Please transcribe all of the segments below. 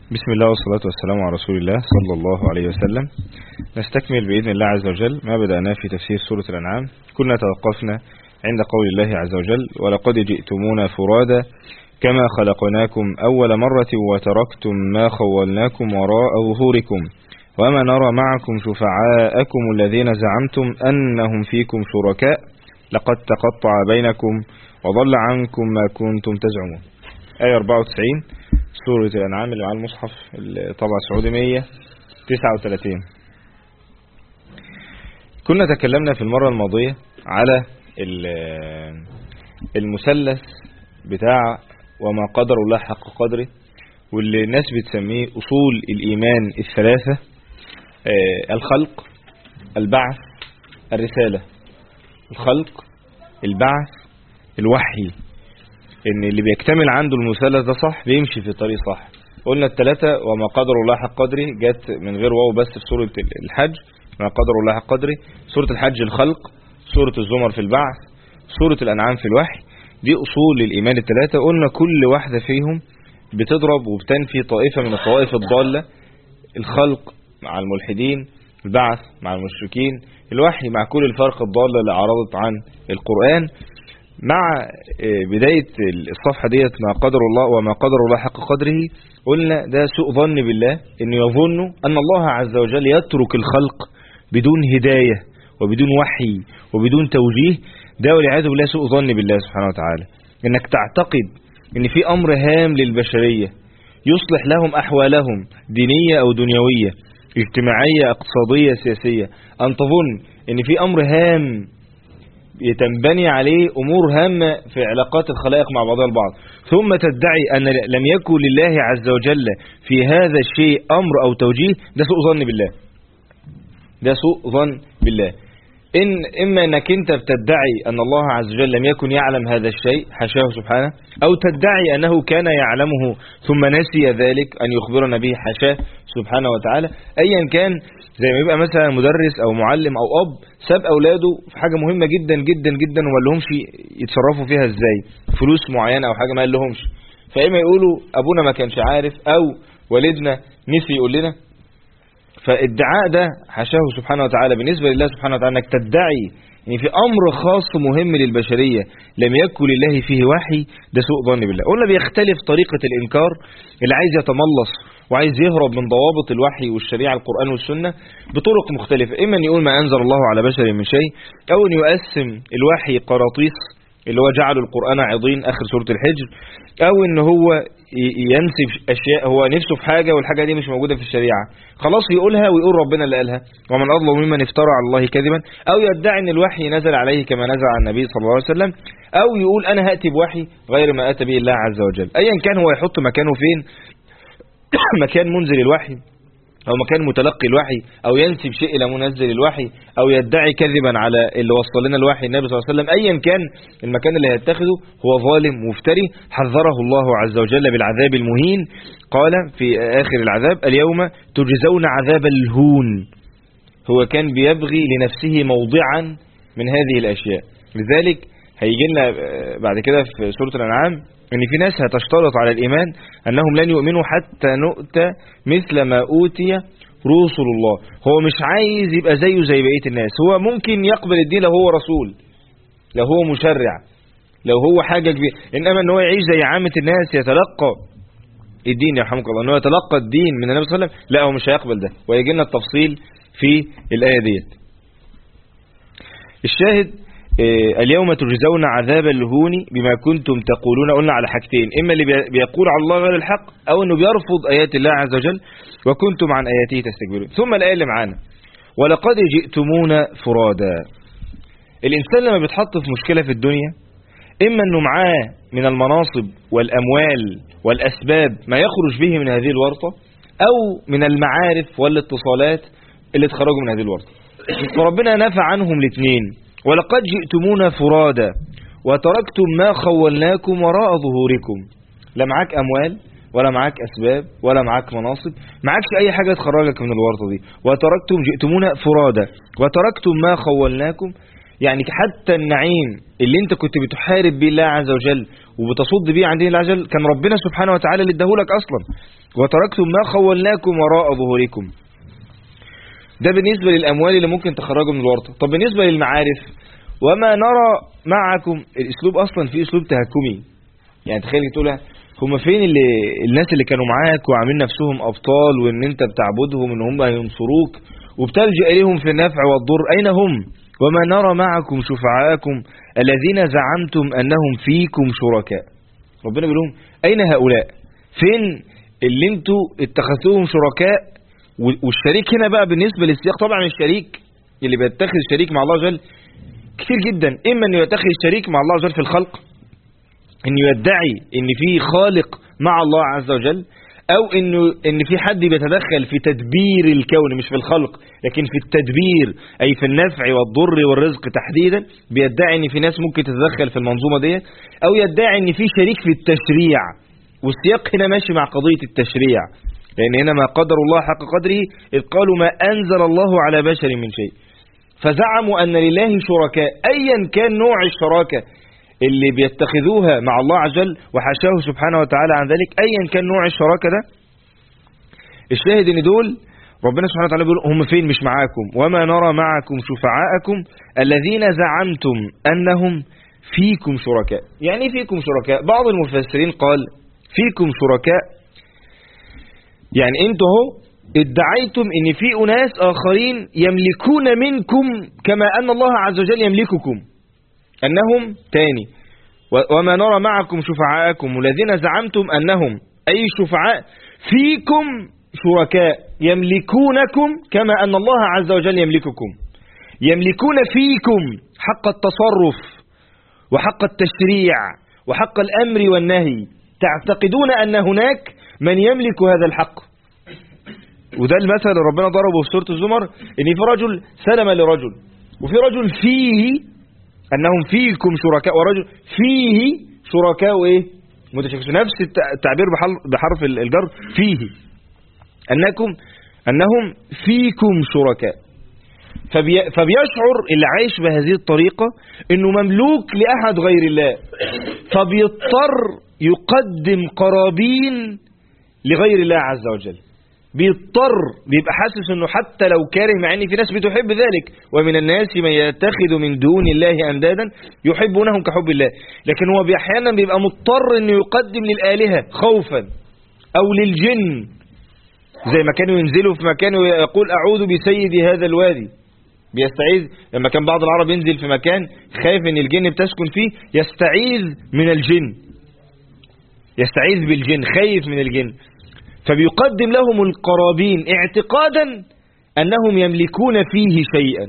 بسم الله والصلاة والسلام على رسول الله صلى الله عليه وسلم. نستكمل بإذن الله عز وجل ما بدأناه في تفسير سورة الأنعام. كنا توقفنا عند قول الله عز وجل: ولقد جئتمونا فرادا كما خلقناكم أول مرة وتركتم ما خولناكم وراء ظهوركم وما نرى معكم شفعاءكم الذين زعمتم أنهم فيكم شركاء لقد تقطع بينكم وضل عنكم ما كنتم تزعمون. آية 94 سورة الأنعام اللي على المصحف الطبعة السعودي 139. كنا تكلمنا في المرة الماضية على المثلث بتاع وما قدر الله حق قدره، واللي الناس بتسميه أصول الإيمان الثلاثة: الخلق، البعث، الرسالة. الخلق، البعث، الوحي. ان اللي بيكتمل عنده المثلث ده صح بيمشي في الطريق صح. قلنا الثلاثة وما قدر الله حق قدره جت من غير واو بس في سورة الحج، ما قدر الله حق قدره. سورة الحج الخلق، سورة الزمر في البعث، سورة الأنعام في الوحي. دي أصول الإيمان الثلاثة. قلنا كل واحدة فيهم بتضرب وبتنفي طائفة من الطوائف الضالة: الخلق مع الملحدين، البعث مع المشركين، الوحي مع كل الفرق الضالة اللي عرضت عن القرآن. مع بداية الصفحة ديت ما قدر الله وما قدر الله حق قدره، قلنا ده سوء ظن بالله، انه يظن ان الله عز وجل يترك الخلق بدون هداية وبدون وحي وبدون توجيه. ده والعياذ بالله سوء ظن بالله سبحانه وتعالى. انك تعتقد ان في امر هام للبشرية يصلح لهم احوالهم دينية او دنيوية، اجتماعية، اقتصادية، سياسية، ان تظن ان في امر هام يتنبني عليه أمور هامة في علاقات الخلائق مع بعضها البعض، ثم تدعي أن لم يكن لله عز وجل في هذا الشيء أمر أو توجيه. ده سوء ظن بالله، ده سوء ظن بالله. إما أنك أنت بتدعي أن الله عز وجل لم يكن يعلم هذا الشيء حاشاه سبحانه، أو تدعي أنه كان يعلمه ثم نسي ذلك أن يخبرنا به حاشاه سبحانه وتعالى. أيا كان، زي ما يبقى مثلا مدرس أو معلم أو أب ساب أولاده في حاجة مهمة جدا جدا جدا وما لهمش يتصرفوا فيها إزاي، فلوس معينة أو حاجة ما لهمش، فإما يقولوا أبونا ما كانش عارف أو والدنا نسي يقول لنا. فالادعاء ده حاشاه سبحانه وتعالى بالنسبة لله سبحانه وتعالى، انك تدعي ان في امر خاص مهم للبشرية لم يكن لله فيه وحي، ده سوء ظن بالله. قلنا بيختلف طريقة الانكار. اللي عايز يتملص وعايز يهرب من ضوابط الوحي والشريعة القرآن والسنة بطرق مختلفة: اما ان يقول ما انزل الله على بشر من شيء، او ان يقسم الوحي قراطيس اللي هو جعل القرآن عضين اخر سورة الحجر، او ان هو ينسف اشياء هو نفسه في حاجة والحاجة دي مش موجودة في الشريعة، خلاص يقولها ويقول ربنا اللي قالها ومن اظلم ممن افترى على الله كذبا، او يدعي ان الوحي نزل عليه كما نزل على النبي صلى الله عليه وسلم، او يقول انا هاتي بوحي غير ما اتى به الله عز وجل. ايا كان هو يحط مكانه فين، مكان منزل الوحي او مكان متلقي الوحي، او ينسب شيء الى منزل الوحي، او يدعي كذبا على اللي وصل لنا الوحي النبي صلى الله عليه وسلم. ايا كان المكان اللي هيتخذه هو ظالم مفتري، حذره الله عز وجل بالعذاب المهين. قال في اخر العذاب: اليوم تجزون عذاب الهون. هو كان بيبغي لنفسه موضعا من هذه الاشياء. لذلك هيجي لنا بعد كده في سورة الأنعام ان في ناس هتشترط على الإيمان أنهم لن يؤمنوا حتى نؤتى مثل ما أوتي رسل الله. هو مش عايز يبقى زيه زي بقية الناس، هو ممكن يقبل الدين لو هو رسول، لو هو مشرع، لو هو حاجة كبيرة، إنما أنه يعيش زي عامة الناس يتلقى الدين يرحمك الله، أنه يتلقى الدين من النبي صلى الله عليه وسلم، لا، هو مش هيقبل ده. ويجي لنا التفصيل في الآية ديت. الشاهد: اليوم تجزون عذاب الهون بما كنتم تقولون. قلنا على حاجتين: اما اللي بيقول على الله غير الحق، او انه بيرفض ايات الله عز وجل، وكنتم عن اياته تستكبرون. ثم الايه اللي معانا: ولقد جئتمونا فرادا. الانسان لما بيتحط في مشكلة في الدنيا، اما انه معاه من المناصب والاموال والاسباب ما يخرج به من هذه الورطة، او من المعارف والاتصالات اللي تخرجوا من هذه الورطة. فربنا نفى عنهم الاثنين: ولقد جئتمونا فرادا وتركتم ما خولناكم وراء ظهوركم. لا معاك أموال ولا معاك أسباب ولا معاك مناصب، معاكش أي حاجة تخرجك من الورطة دي. وتركتم جئتمونا فرادا وتركتم ما خولناكم، يعني حتى النعيم اللي انت كنت بتحارب به الله عز وجل وبتصد به عن دين الله عز وجل كان ربنا سبحانه وتعالى اللي اداهولك اصلا. وتركتم ما خولناكم وراء ظهوركم. ده بالنسبة للاموال اللي ممكن تخرجوا من الورطة. طب بالنسبة للمعارف، وما نرى معكم، الاسلوب اصلا فيه اسلوب تهكمي. يعني تخيل تقول هم فين الناس اللي كانوا معاك وعاملين نفسهم ابطال وان انت بتعبدهم ان هم هينصروك وبتلجأ اليهم في النفع والضر، اين هم؟ وما نرى معكم شفعاءكم الذين زعمتم انهم فيكم شركاء. ربنا بيقول لهم اين هؤلاء؟ فين اللي انتوا اتخذتوهم شركاء؟ والشريك هنا بقى بالنسبة للسياق، طبعا الشريك اللي بيتخذ شريك مع الله عز وجل كتير جدا. اما انه يتخذ شريك مع الله عز وجل في الخلق، انه يدعي ان في خالق مع الله عز وجل، او ان في حد بيتدخل في تدبير الكون، مش في الخلق لكن في التدبير، اي في النفع والضر والرزق تحديدا. بيدعي ان في ناس ممكن تتدخل في المنظومة دي، او يدعي ان في شريك في التشريع. والسياق هنا ماشي مع قضية التشريع، لان هنا ما قدر الله حق قدره اذ قالوا ما انزل الله على بشر من شيء. فزعموا ان لله شركاء، ايا كان نوع الشراكة اللي بيتخذوها مع الله عز وجل، وحاشاه سبحانه وتعالى عن ذلك، ايا كان نوع الشراكة ده. الشاهد ان دول ربنا سبحانه وتعالى بيقول هم فين؟ مش معاكم. وما نرى معكم شفعاءكم الذين زعمتم انهم فيكم شركاء. يعني فيكم شركاء، بعض المفسرين قال فيكم شركاء يعني انتوا اهو ادعيتم ان في اناس اخرين يملكون منكم كما ان الله عز وجل يملككم، انهم تاني وما نرى معكم شفعاءكم الذين زعمتم انهم اي شفعاء فيكم شركاء يملكونكم كما ان الله عز وجل يملككم. يملكون فيكم حق التصرف وحق التشريع وحق الامر والنهي. تعتقدون ان هناك من يملك هذا الحق. وده المثل اللي ربنا ضربه في سورة الزمر، ان في رجل سلم لرجل، وفي رجل فيه انهم فيكم شركاء، ورجل فيه شركاء ايه متشاكسون. نفس التعبير بحرف الجر فيه، انهم فيكم شركاء. فبيشعر اللي عايش بهذه الطريقة انه مملوك لاحد غير الله، فبيضطر يقدم قرابين لغير الله عز وجل. بيبقى حاسس انه حتى لو كاره، مع ان في ناس بتحب ذلك، ومن الناس من يتخذ من دون الله اندادا يحبونهم كحب الله، لكن هو احيانا بيبقى مضطر انه يقدم للآلهة خوفا، او للجن، زي ما كانوا ينزلوا في مكان ويقول اعوذ بسيد هذا الوادي، بيستعيذ. لما كان بعض العرب ينزل في مكان خايف ان الجن بتسكن فيه يستعيذ من الجن، يستعيذ بالجن، خايف من الجن، فبيقدم لهم القرابين اعتقادا أنهم يملكون فيه شيئا.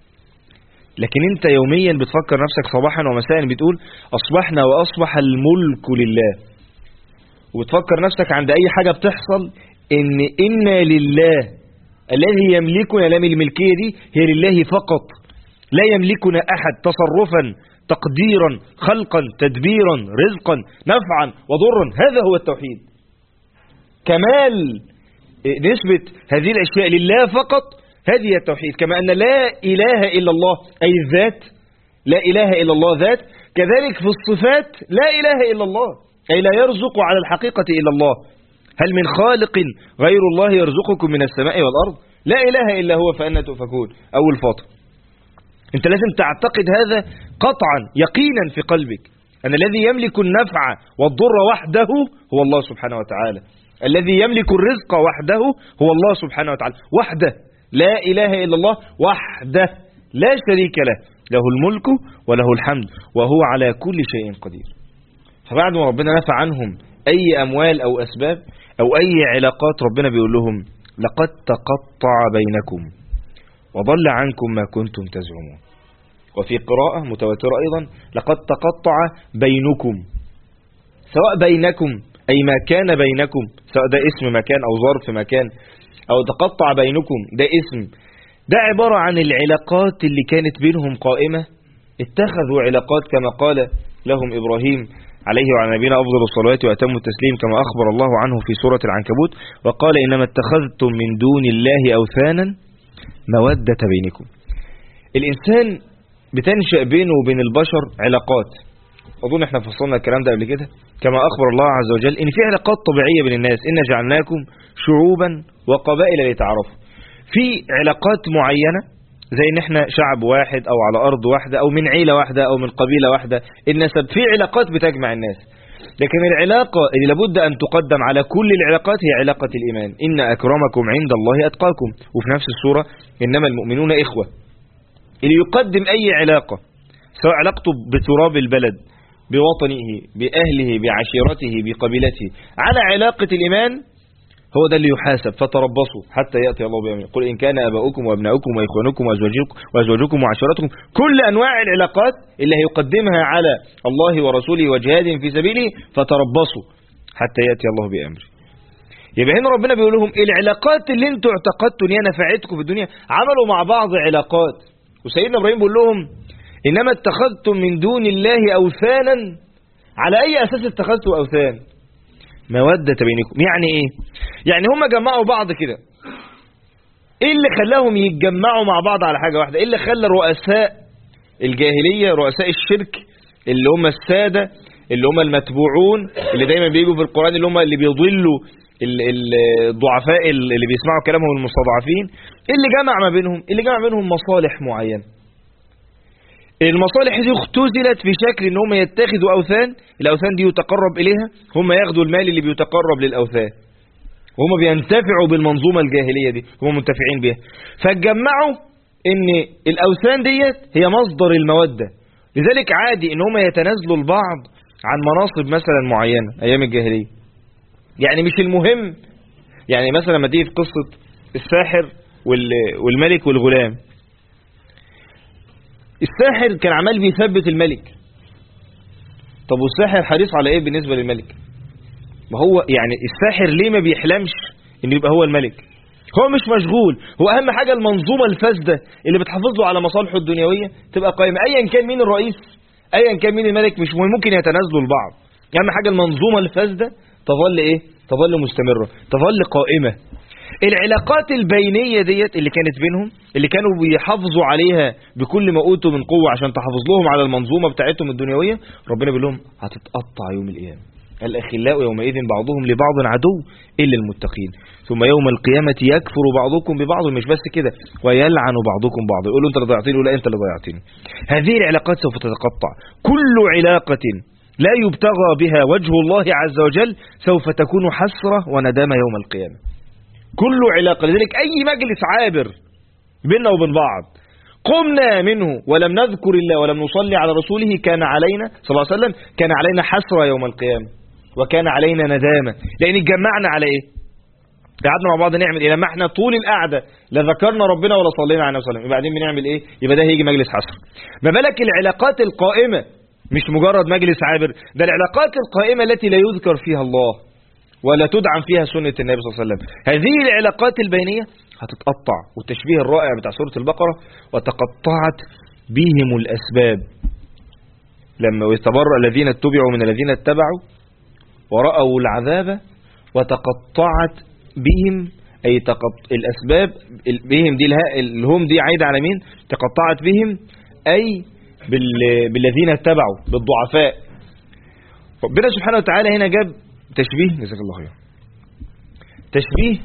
لكن انت يوميا بتفكر نفسك صباحا ومساء بتقول أصبحنا وأصبح الملك لله، وبتفكر نفسك عند أي حاجة بتحصل إنا لله، الذي يملكنا، لا من الملكية دي هي لله فقط، لا يملكنا أحد تصرفا تقديرا خلقا تدبيرا رزقا نفعا وضرا. هذا هو التوحيد، كمال نسبة هذه الأشياء لله فقط، هذه التوحيد. كما أن لا إله إلا الله أي الذات، لا إله إلا الله ذات، كذلك في الصفات لا إله إلا الله أي لا يرزق على الحقيقة إلا الله. هل من خالق غير الله يرزقكم من السماء والأرض؟ لا إله إلا هو فأنا تؤفكون. أول فاطر، أنت لازم تعتقد هذا قطعا يقينا في قلبك، أن الذي يملك النفع والضر وحده هو الله سبحانه وتعالى، الذي يملك الرزق وحده هو الله سبحانه وتعالى وحده، لا إله إلا الله وحده لا شريك له، له الملك وله الحمد وهو على كل شيء قدير. فبعد ما ربنا نفع عنهم أي أموال أو أسباب أو أي علاقات، ربنا بيقول لهم لقد تقطع بينكم وضل عنكم ما كنتم تزعمون. وفي قراءة متواترة أيضا لقد تقطع بينكم، سواء بينكم أي ما كان بينكم، سواء ده اسم مكان أو ظرف مكان، أو تقطع بينكم ده اسم، ده عبارة عن العلاقات اللي كانت بينهم قائمة. اتخذوا علاقات كما قال لهم إبراهيم عليه وعلى نبينا أفضل الصلاة وأتم التسليم، كما أخبر الله عنه في سورة العنكبوت وقال إنما اتخذتم من دون الله أوثانا مودة بينكم. الإنسان بتنشأ بينه وبين البشر علاقات. أظن احنا فصلنا الكلام ده قبل كده، كما أخبر الله عز وجل إن في علاقات طبيعية بين الناس، إن جعلناكم شعوبا وقبائل لتعارفوا. في علاقات معينة زي إن احنا شعب واحد أو على أرض واحدة أو من عيلة واحدة أو من قبيلة واحدة، النسب، في علاقات بتجمع الناس. لكن العلاقة اللي لابد أن تقدم على كل العلاقات هي علاقة الإيمان، إن أكرمكم عند الله أتقاكم. وفي نفس السورة إنما المؤمنون إخوة. اللي يقدم أي علاقة، سواء علاقته بتراب البلد، بوطنه، بأهله، بعشيرته، بقبيلته، على علاقة الإيمان، هو ده اللي يحاسب. فتربصوا حتى يأتي الله بأمره. قل إن كان آباؤكم وأبناؤكم وإخوانكم وأزواجكم وعشيرتكم، كل أنواع العلاقات اللي هيقدمها على الله ورسوله وجهاد في سبيله، فتربصوا حتى يأتي الله بأمره. يبقى هنا ربنا بيقول لهم العلاقات اللي انتوا اعتقدتوا ان هي نفعتكم في الدنيا، عملوا مع بعض علاقات. وسيدنا إبراهيم بيقول لهم إنما اتخذتم من دون الله أوثانا. على أي أساس اتخذتوا أوثان؟ مودة بينكم. يعني إيه؟ يعني هم جمعوا بعض كده. إيه اللي خلاهم يتجمعوا مع بعض على حاجة واحدة؟ إيه اللي خلى رؤساء الجاهلية، رؤساء الشرك، اللي هم السادة، اللي هم المتبوعون، اللي دايما بيجوا في القرآن، اللي هم اللي بيضلوا الضعفاء اللي بيسمعوا كلامهم المستضعفين، اللي جمع ما بينهم؟ اللي جمع بينهم مصالح معينة. المصالح دي اختزلت في شكل ان هم يتخذوا اوثان، الاوثان دي يتقرب اليها، هم ياخدوا المال اللي بيتقرب للاوثان، وهم بينتفعوا بالمنظومة الجاهلية دي، هم منتفعين بها. فاتجمعوا ان الاوثان ديت هي مصدر المودة. لذلك عادي ان هم يتنازلوا البعض عن مناصب مثلا معينة ايام الجاهلية. يعني مش المهم، يعني مثلا لما تيجي في قصة الساحر والملك والغلام، الساحر كان عمال بيثبت الملك. طب والساحر حريص على ايه بالنسبة للملك؟ ما هو يعني الساحر ليه ما بيحلمش ان يبقى هو الملك؟ هو مش مشغول، هو اهم حاجة المنظومة الفاسدة اللي بتحافظ له على مصالحه الدنيوية تبقى قائمة. ايا كان مين الرئيس، ايا كان مين الملك، مش ممكن يتنازلوا البعض. اهم حاجة المنظومة الفاسدة تظل ايه؟ تظل مستمرة، تظل قائمة. العلاقات البينية ديت اللي كانت بينهم، اللي كانوا بيحافظوا عليها بكل ما اوتوا من قوة عشان تحافظ لهم على المنظومة بتاعتهم الدنيوية، ربنا بيقول لهم هتتقطع يوم القيامة. الأخلاء يومئذ بعضهم لبعض عدو إلا المتقين، ثم يوم القيامة يكفر بعضكم ببعض. مش بس كده، ويلعن بعضكم بعض، يقولوا انت اللي ضيعتني، ولا انت اللي ضيعتني. هذه العلاقات سوف تتقطع. كل علاقة لا يبتغى بها وجه الله عز وجل سوف تكون حسرة وندامة يوم القيامة. كل علاقة. لذلك أي مجلس عابر بيننا وبين بعض قمنا منه ولم نذكر الله ولم نصلي على رسوله، كان علينا صلى الله عليه وسلم، كان علينا حسرة يوم القيامة، وكان علينا ندامة. لأن اتجمعنا على إيه؟ قعدنا مع بعض نعمل إيه؟ لما احنا طول القعدة لا ذكرنا ربنا ولا صلينا على النبي صلى الله عليه وسلم، بعدين بنعمل إيه؟ يبقى ده هيجي مجلس حسر. ما بالك العلاقات القائمة، مش مجرد مجلس عابر، ده العلاقات القائمة التي لا يذكر فيها الله ولا تدعم فيها سنة النبي صلى الله عليه وسلم. هذه العلاقات البينية هتتقطع. والتشبيه الرائع بتاع سورة البقرة، وتقطعت بهم الأسباب، لما يتبرأ الذين اتبعوا من الذين اتبعوا ورأوا العذاب وتقطعت بهم، أي الأسباب بهم دي، الهم دي عايدة على مين؟ تقطعت بهم أي بالذين اتبعوا، بالضعفاء. ربنا سبحانه وتعالى هنا جاب تشبيه، جزاك الله خير، تشبيه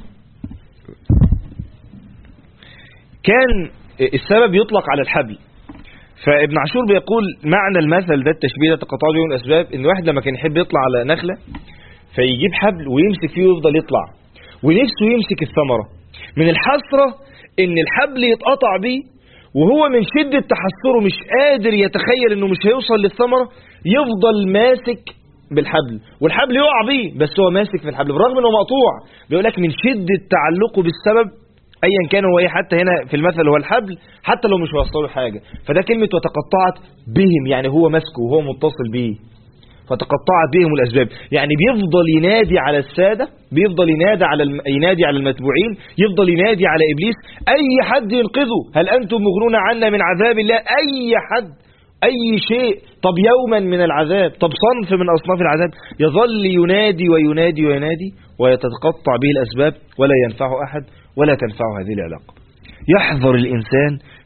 كان السبب يطلق على الحبل. فابن عاشور بيقول معنى المثل ده، التشبيه ده تقطع بهم الأسباب، ان واحد لما كان يحب يطلع على نخلة فيجيب حبل ويمسك فيه ويفضل يطلع، ونفسه يمسك الثمرة، من الحسرة ان الحبل يتقطع بيه، وهو من شدة تحسره مش قادر يتخيل انه مش هيوصل للثمرة، يفضل ماسك بالحبل والحبل يقع بيه، بس هو ماسك في الحبل بالرغم انه مقطوع. بيقول لك من شدة تعلقه بالسبب ايا كان هو ايه، حتى هنا في المثل هو الحبل، حتى لو مش وصله حاجة. فده كلمة وتقطعت بهم، يعني هو ماسكه وهو متصل بيه. فتقطعت بهم الأسباب، يعني بيفضل ينادي على السادة، بيفضل ينادي على المتبوعين، يفضل ينادي على إبليس، أي حد ينقذه، هل أنتم مغنون عنا من عذاب الله؟ أي حد، أي شيء، طب يوما من العذاب، طب صنف من أصناف العذاب، يظل ينادي وينادي وينادي، ويتقطع به الأسباب، ولا ينفع أحد ولا تنفع هذه العلاقة. يحذر الإنسان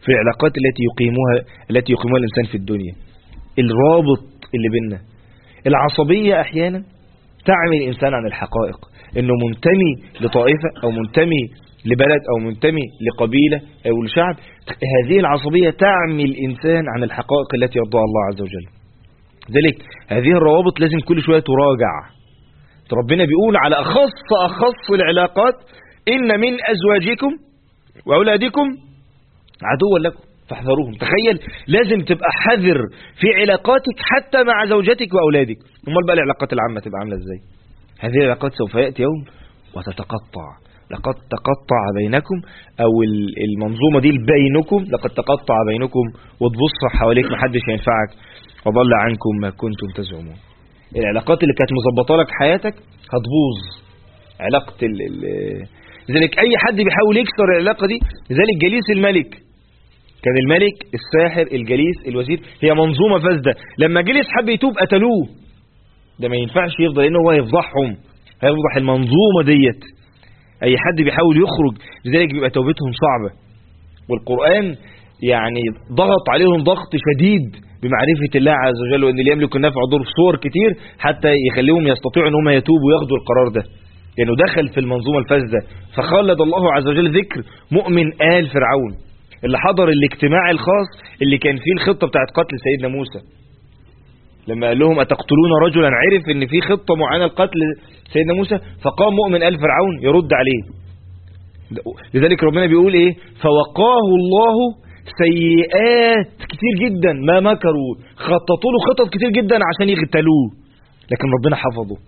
في العلاقات التي يقيمها الإنسان في الدنيا. الرابط اللي بيننا. العصبية أحيانا تعمي الإنسان عن الحقائق، إنه منتمي لطائفة أو منتمي لبلد أو منتمي لقبيلة أو لشعب. هذه العصبية تعمي الإنسان عن الحقائق التي يرضاها الله عز وجل. ذلك هذه الروابط لازم كل شوية تراجع. ربنا بيقول على أخص العلاقات: إن من أزواجكم وأولادكم عدوا لكم فاحذروهم. تخيل، لازم تبقى حذر في علاقاتك حتى مع زوجتك وأولادك. امال بقى العلاقات العامة تبقى عاملة ازاي؟ هذه العلاقات سوف يأتي يوم وتتقطع. لقد تقطع بينكم، أو المنظومة دي بينكم، لقد تقطع بينكم، وتبص حواليك محدش ينفعك، وضل عنكم ما كنتم تزعمون. العلاقات اللي كانت مظبطه لك حياتك هتبوظ. علاقة لذلك أي حد بيحاول يكسر العلاقة دي. لذلك جليس الملك، كان الملك، الساحر، الجليس، الوزير، هي منظومة فاسدة. لما جلس حب يتوب قتلوه. ده ما ينفعش يفضل، لأنه هو يفضحهم، هيفضح المنظومة ديت. أي حد بيحاول يخرج، لذلك بيبقى توبتهم صعبة. والقرآن يعني ضغط عليهم ضغط شديد بمعرفة الله عز وجل، وأن اللي يملك النفع ضر في صور كتير حتى يخليهم يستطيعوا أن هم يتوبوا وياخدوا القرار ده، لأنه دخل في المنظومة الفاسدة. فخلد الله عز وجل ذكر مؤمن آل فرعون اللي حضر الاجتماع الخاص اللي كان فيه الخطة بتاعت قتل سيدنا موسى. لما قال لهم أتقتلون رجلا، عرف ان في خطة معينة لقتل سيدنا موسى، فقام مؤمن آل فرعون يرد عليه. لذلك ربنا بيقول ايه؟ فوقاه الله سيئات كتير جدا ما مكروا. خططوا له خطط كتير جدا عشان يغتالوه، لكن ربنا حفظه.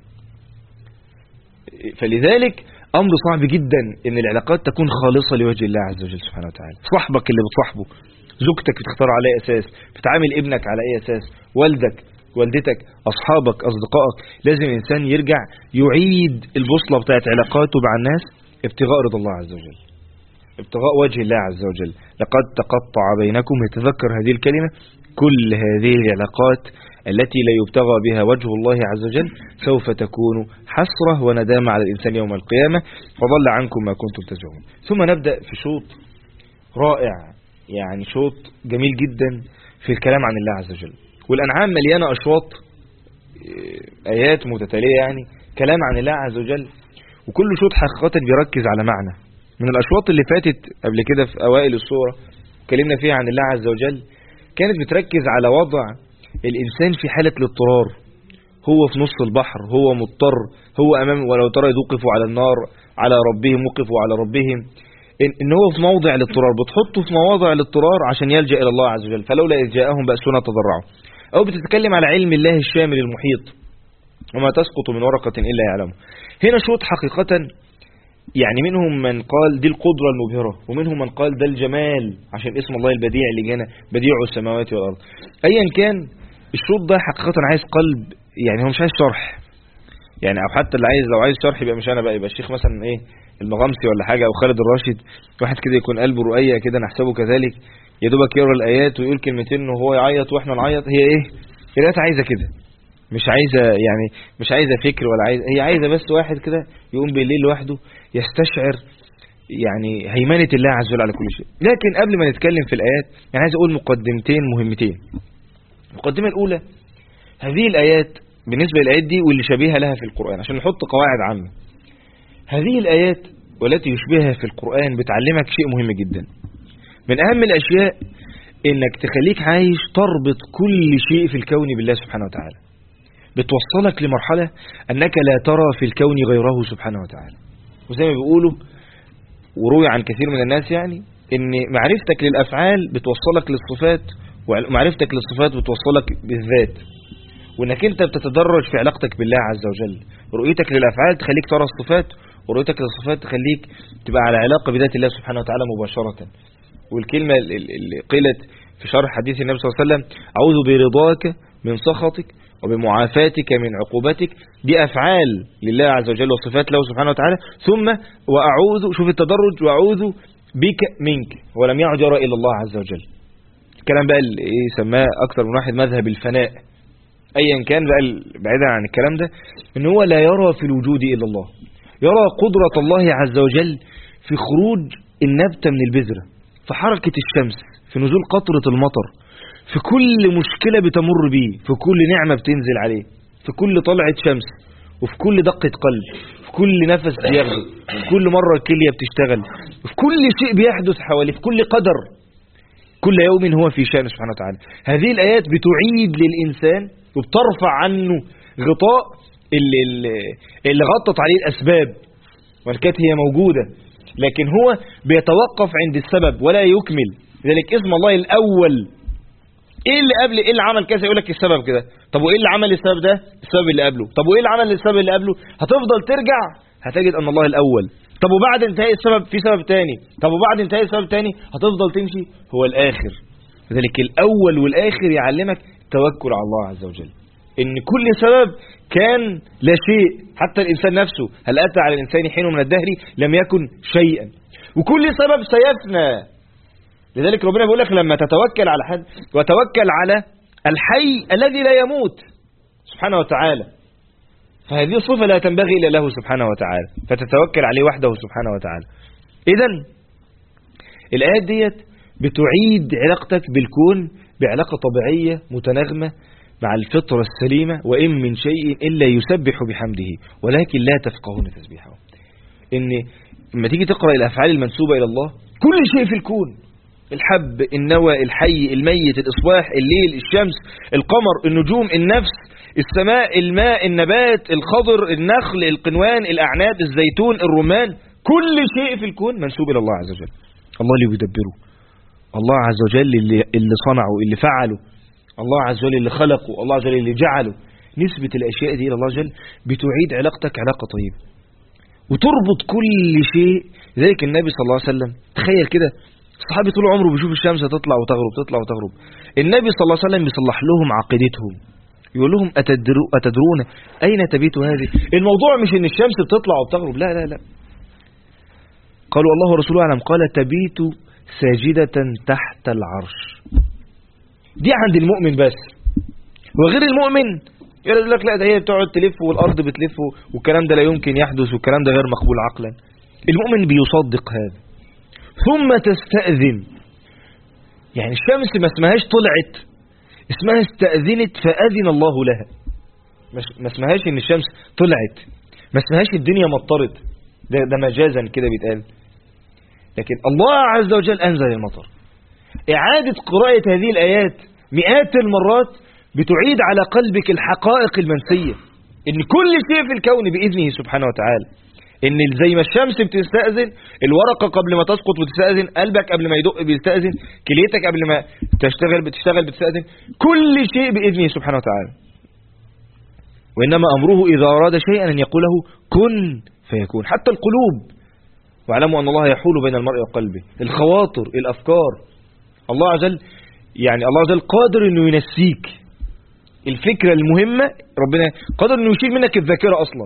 فلذلك أمر صعب جدا إن العلاقات تكون خالصة لوجه الله عز وجل سبحانه وتعالى. صاحبك اللي بتصاحبه، زوجتك بتختار على أي أساس، بتعامل ابنك على أي أساس، والدك، والدتك، أصحابك، أصدقائك. لازم الإنسان يرجع يعيد البوصلة بتاعت علاقاته مع الناس ابتغاء رضا الله عز وجل، ابتغاء وجه الله عز وجل. لقد تقطع بينكم، يتذكر هذه الكلمة. كل هذه العلاقات التي لا يبتغى بها وجه الله عز وجل سوف تكون حسرة وندامة على الإنسان يوم القيامة، وضل عنكم ما كنتم تزعمون. ثم نبدأ في شوط رائع، يعني شوط جميل جدا في الكلام عن الله عز وجل. والأنعام مليانة أشواط، آيات متتالية، يعني كلام عن الله عز وجل، وكل شوط حقيقة بيركز على معنى. من الأشواط اللي فاتت قبل كده في أوائل السورة كلمنا فيها عن الله عز وجل، كانت بتركز على وضع الإنسان في حالة الاضطرار. هو في نص البحر، هو مضطر، هو أمام، ولو ترى يوقفوا على النار على ربهم، وقفوا على ربهم. إن هو في موضع الاضطرار، بتحطه في مواضع الاضطرار عشان يلجأ إلى الله عز وجل. فلولا إذ جاءهم بأسنا تضرعوا. أو بتتكلم على علم الله الشامل المحيط، وما تسقط من ورقة إلا يعلمه. هنا شوط حقيقة، يعني منهم من قال دي القدرة المبهرة، ومنهم من قال ده الجمال عشان اسم الله البديع اللي جانا بديع السماوات والأرض. أيا كان الشوط ده حقيقة عايز قلب، يعني هو مش عايز شرح، يعني أو حتى اللي عايز، لو عايز شرح يبقى مش أنا بقى، يبقى الشيخ مثلا إيه المغامسي ولا حاجة، أو خالد الراشد، واحد كده يكون قلبه رؤية كده نحسبه كذلك، يا دوبك يقرأ الآيات ويقول كلمتين وهو يعيط وإحنا نعيط. هي إيه؟ الآيات عايزة كده، مش عايزة يعني مش عايزة فكر ولا عايزة، هي عايزة بس واحد كده يقوم بالليل لوحده يستشعر يعني هيمنة الله عز وجل على كل شيء. لكن قبل ما نتكلم في الآيات، يعني عايز أقول مقدمتين مهمتين. المقدمة الأولى، هذه الآيات بالنسبة للآيات دي واللي شبيهة لها في القرآن، عشان نحط قواعد عامة. هذه الآيات والتي يشبهها في القرآن بتعلمك شيء مهم جدا. من أهم الأشياء إنك تخليك عايش تربط كل شيء في الكون بالله سبحانه وتعالى. بتوصلك لمرحلة أنك لا ترى في الكون غيره سبحانه وتعالى. وزي ما بيقولوا وروي عن كثير من الناس، يعني إن معرفتك للأفعال بتوصلك للصفات، ومعرفتك للصفات بتوصلك بالذات، وإنك أنت بتتدرج في علاقتك بالله عز وجل. رؤيتك للأفعال تخليك ترى الصفات، ورؤيتك للصفات تخليك تبقى على علاقة بذات الله سبحانه وتعالى مباشرة. والكلمة اللي قيلت في شرح حديث النبي صلى الله عليه وسلم: أعوذ برضاك من سخطك وبمعافاتك من عقوبتك، دي أفعال لله عز وجل وصفات له سبحانه وتعالى. ثم وأعوذ، شوف التدرج، وأعوذ بك منك، ولم يعد يرى إلا الله عز وجل. الكلام بقى اللي سماه أكثر من واحد مذهب الفناء، أيا كان بقى بعيدا عن الكلام ده، إن هو لا يرى في الوجود إلا الله، يرى قدرة الله عز وجل في خروج النبتة من البذرة. في حركة الشمس، في نزول قطرة المطر، في كل مشكلة بتمر بيه، في كل نعمة بتنزل عليه، في كل طلعة شمس، وفي كل دقة قلب، في كل نفس بياخده، في كل مرة الكلية بتشتغل، في كل شيء بيحدث حواليه، في كل قدر. كل يوم هو في شأن سبحانه وتعالى. هذه الآيات بتعيد للإنسان وبترفع عنه غطاء اللي غطت عليه الأسباب، وإن كانت هي موجودة، لكن هو بيتوقف عند السبب ولا يكمل. لذلك اسم الله الأول. ايه اللي قبل، ايه اللي عمل كذا؟ يقول لك السبب كده. طب وايه اللي عمل السبب ده؟ السبب اللي قبله. طب وايه اللي عمل السبب اللي قبله؟ هتفضل ترجع هتجد ان الله الاول. طب وبعد انتهاء السبب في سبب تاني. طب وبعد انتهاء السبب تاني هتفضل تمشي، هو الاخر. لذلك الاول والاخر يعلمك التوكل على الله عز وجل، ان كل سبب كان لا شيء، حتى الانسان نفسه، هل اتى على الانسان حين من الدهر لم يكن شيئا، وكل سبب سيفنى. لذلك ربنا بيقول لك لما تتوكل على حد، وتوكل على الحي الذي لا يموت سبحانه وتعالى، فهذه الصفة لا تنبغي إلا له سبحانه وتعالى، فتتوكل عليه وحده سبحانه وتعالى. إذن الآيات ديت بتعيد علاقتك بالكون بعلاقة طبيعية متناغمة مع الفطرة السليمة. وإن من شيء إلا يسبح بحمده ولكن لا تفقهون تسبيحه. إن لما تيجي تقرأ الأفعال المنسوبة إلى الله، كل شيء في الكون، الحب، النوى، الحي، الميت، الإصباح، الليل، الشمس، القمر، النجوم، النفس، السماء، الماء، النبات، الخضر، النخل، القنوان، الأعناب، الزيتون، الرمان، كل شيء في الكون منسوب إلى الله عز وجل. الله اللي بيدبره، الله عز وجل اللي صنعه، اللي فعله، الله عز وجل اللي خلقه، الله عز وجل اللي جعله. نسبة الأشياء دي إلى الله عز وجل بتعيد علاقتك علاقة طيبة وتربط كل شيء. لذلك النبي صلى الله عليه وسلم، تخيل كده، الصحابي طول عمره بيشوف الشمس تطلع وتغرب تطلع وتغرب، النبي صلى الله عليه وسلم بيصلح لهم عقيدتهم، يقول لهم أتدرون أين تبيت هذه؟ الموضوع مش إن الشمس بتطلع وبتغرب، لا لا لا. قالوا الله ورسوله أعلم، قال تبيت ساجدة تحت العرش. دي عند المؤمن بس، وغير المؤمن يقول لك لا ده هي بتقعد تلف والأرض بتلف والكلام ده لا يمكن يحدث والكلام ده غير مقبول عقلا. المؤمن بيصدق هذا. ثم تستأذن، يعني الشمس ما اسمهاش طلعت، اسمها استأذنت فأذن الله لها. ما اسمهاش ان الشمس طلعت، ما اسمهاش الدنيا مطرت، ده مجازا كده بيتقال. لكن الله عز وجل أنزل المطر. إعادة قراءة هذه الآيات مئات المرات بتعيد على قلبك الحقائق المنسية، ان كل شيء في الكون بإذنه سبحانه وتعالى. ان زي ما الشمس بتستأذن، الورقة قبل ما تسقط بتستأذن، قلبك قبل ما يدق بيستأذن، كليتك قبل ما بتشتغل بتستأذن، كل شيء بإذنه سبحانه وتعالى. وإنما أمره إذا أراد شيئا أن يقوله كن فيكون. حتى القلوب، واعلموا أن الله يحول بين المرء وقلبه، الخواطر، الأفكار، الله عز وجل يعني الله عز وجل قادر أنه ينسيك الفكرة المهمة، ربنا قادر أنه يشيل منك الذاكرة أصلا.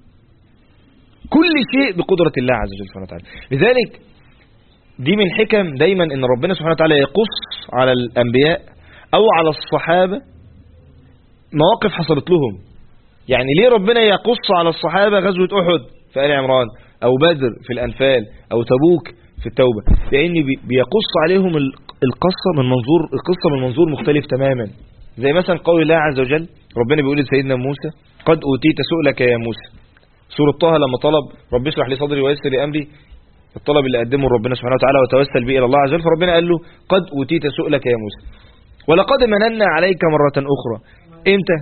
كل شيء بقدرة الله عز وجل سبحانه وتعالى. لذلك دي من حكم دايما ان ربنا سبحانه وتعالى يقص على الأنبياء أو على الصحابة مواقف حصلت لهم. يعني ليه ربنا يقص على الصحابة غزوة أحد في آل عمران، أو بدر في الأنفال، أو تبوك في التوبة؟ لأن بيقص عليهم القصة من منظور مختلف تماما. زي مثلا قول الله عز وجل، ربنا بيقول لسيدنا موسى قد أوتيت سؤلك يا موسى. سورة طه لما طلب رب اشرح لي صدري ويسر لي أمري، الطلب اللي قدمه ربنا سبحانه وتعالى وتوسل به إلى الله عز وجل، فربنا قال له قد أوتيت سؤلك يا موسى ولقد مننا عليك مرة أخرى. امتى؟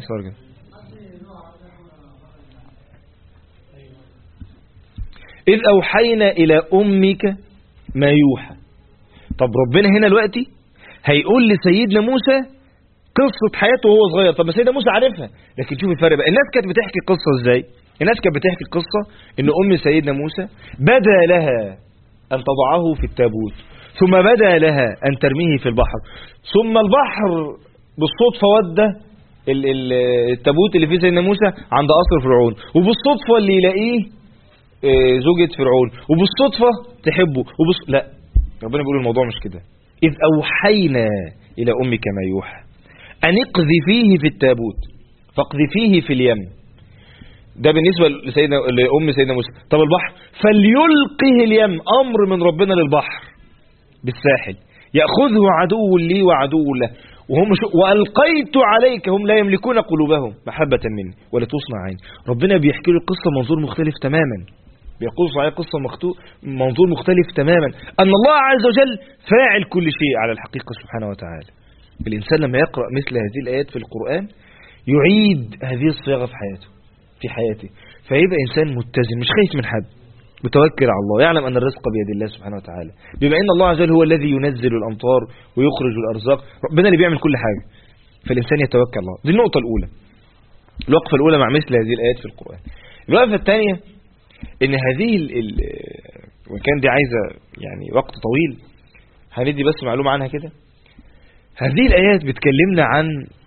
إذ أوحينا إلى أمك ما يوحى. طب ربنا هنا دلوقتي هيقول لسيدنا موسى قصة حياته وهو صغير. طب ما سيدنا موسى عارفها، لكن شوف الفرق بقى. الناس كانت بتحكي القصة ازاي؟ الناس كانت بتحكي القصة ان ام سيدنا موسى بدا لها ان تضعه في التابوت، ثم بدا لها ان ترميه في البحر، ثم البحر بالصدفة ودى التابوت اللي فيه سيدنا موسى عند قصر فرعون، وبالصدفة اللي يلاقيه زوجة فرعون، وبالصدفة تحبه لا، ربنا بيقول الموضوع مش كده. إذ أوحينا إلى أمك ما يوحى أن اقذفيه في التابوت فاقذفيه في اليم. ده بالنسبة لأم سيدنا موسى. طب البحر فليلقه اليم، أمر من ربنا للبحر بالساحل، يأخذه عدو لي وعدو له، وألقيت عليك هم لا يملكون قلوبهم محبة مني ولا تصنع عين. ربنا بيحكي له القصة منظور مختلف تماما، بيقص عليه قصة منظور مختلف تماما، أن الله عز وجل فاعل كل شيء على الحقيقة سبحانه وتعالى. الإنسان لما يقرأ مثل هذه الآيات في القرآن يعيد هذه الصياغة في حياته، فيبقى إنسان متزن مش خايف من حد، متوكل على الله، يعلم أن الرزق بيد الله سبحانه وتعالى، بما أن الله عز وجل هو الذي ينزل الأمطار ويخرج الأرزاق، ربنا اللي بيعمل كل حاجة، فالإنسان يتوكل على الله. دي النقطة الأولى، الوقفة الأولى مع مثل هذه الآيات في القرآن. الوقفة الثانية إن هذه وإن كان دي عايزة يعني وقت طويل، هندي بس معلومة عنها كده. هذه الآيات بتكلمنا عن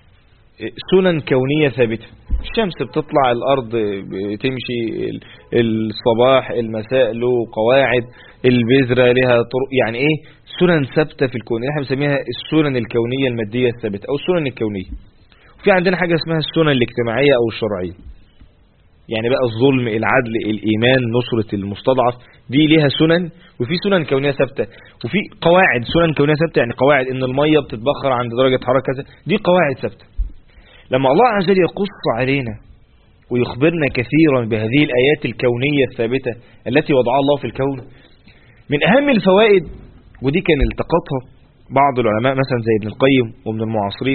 سنن كونية ثابتة، الشمس بتطلع، الأرض بتمشي، الصباح المساء له قواعد، البذرة لها طرق، يعني إيه سنن ثابتة في الكون، احنا بنسميها السنن الكونية المادية الثابتة أو السنن الكونية. وفي عندنا حاجة اسمها السنن الاجتماعية أو الشرعية، يعني بقى الظلم، العدل، الإيمان، نصرة المستضعف، دي ليها سنن، وفي سنن كونية ثابتة، وفي قواعد سنن كونية ثابتة، يعني قواعد إن المية بتتبخر عند درجة حرارة كذا، دي قواعد ثابتة. لما الله عز وجل يقص علينا ويخبرنا كثيرا بهذه الآيات الكونية الثابتة التي وضعها الله في الكون، من أهم الفوائد، ودي كان التقطها بعض العلماء مثلا زي ابن القيم ومن المعاصرين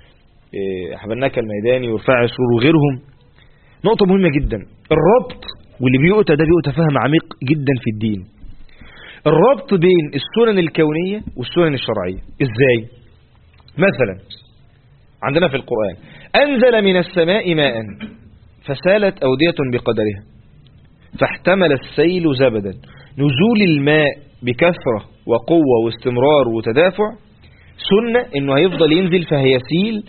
حبناك الميداني ورفاع السرور وغيرهم، نقطة مهمة جدا، الربط، واللي بيؤتى ده بيؤتى فهم عميق جدا في الدين، الربط بين السنن الكونية والسنن الشرعية. ازاي؟ مثلا عندنا في القرآن أنزل من السماء ماء فسالت أودية بقدرها فاحتمل السيل زبدا، نزول الماء بكثرة وقوة واستمرار وتدافع سنة، انه هيفضل ينزل فهيسيل،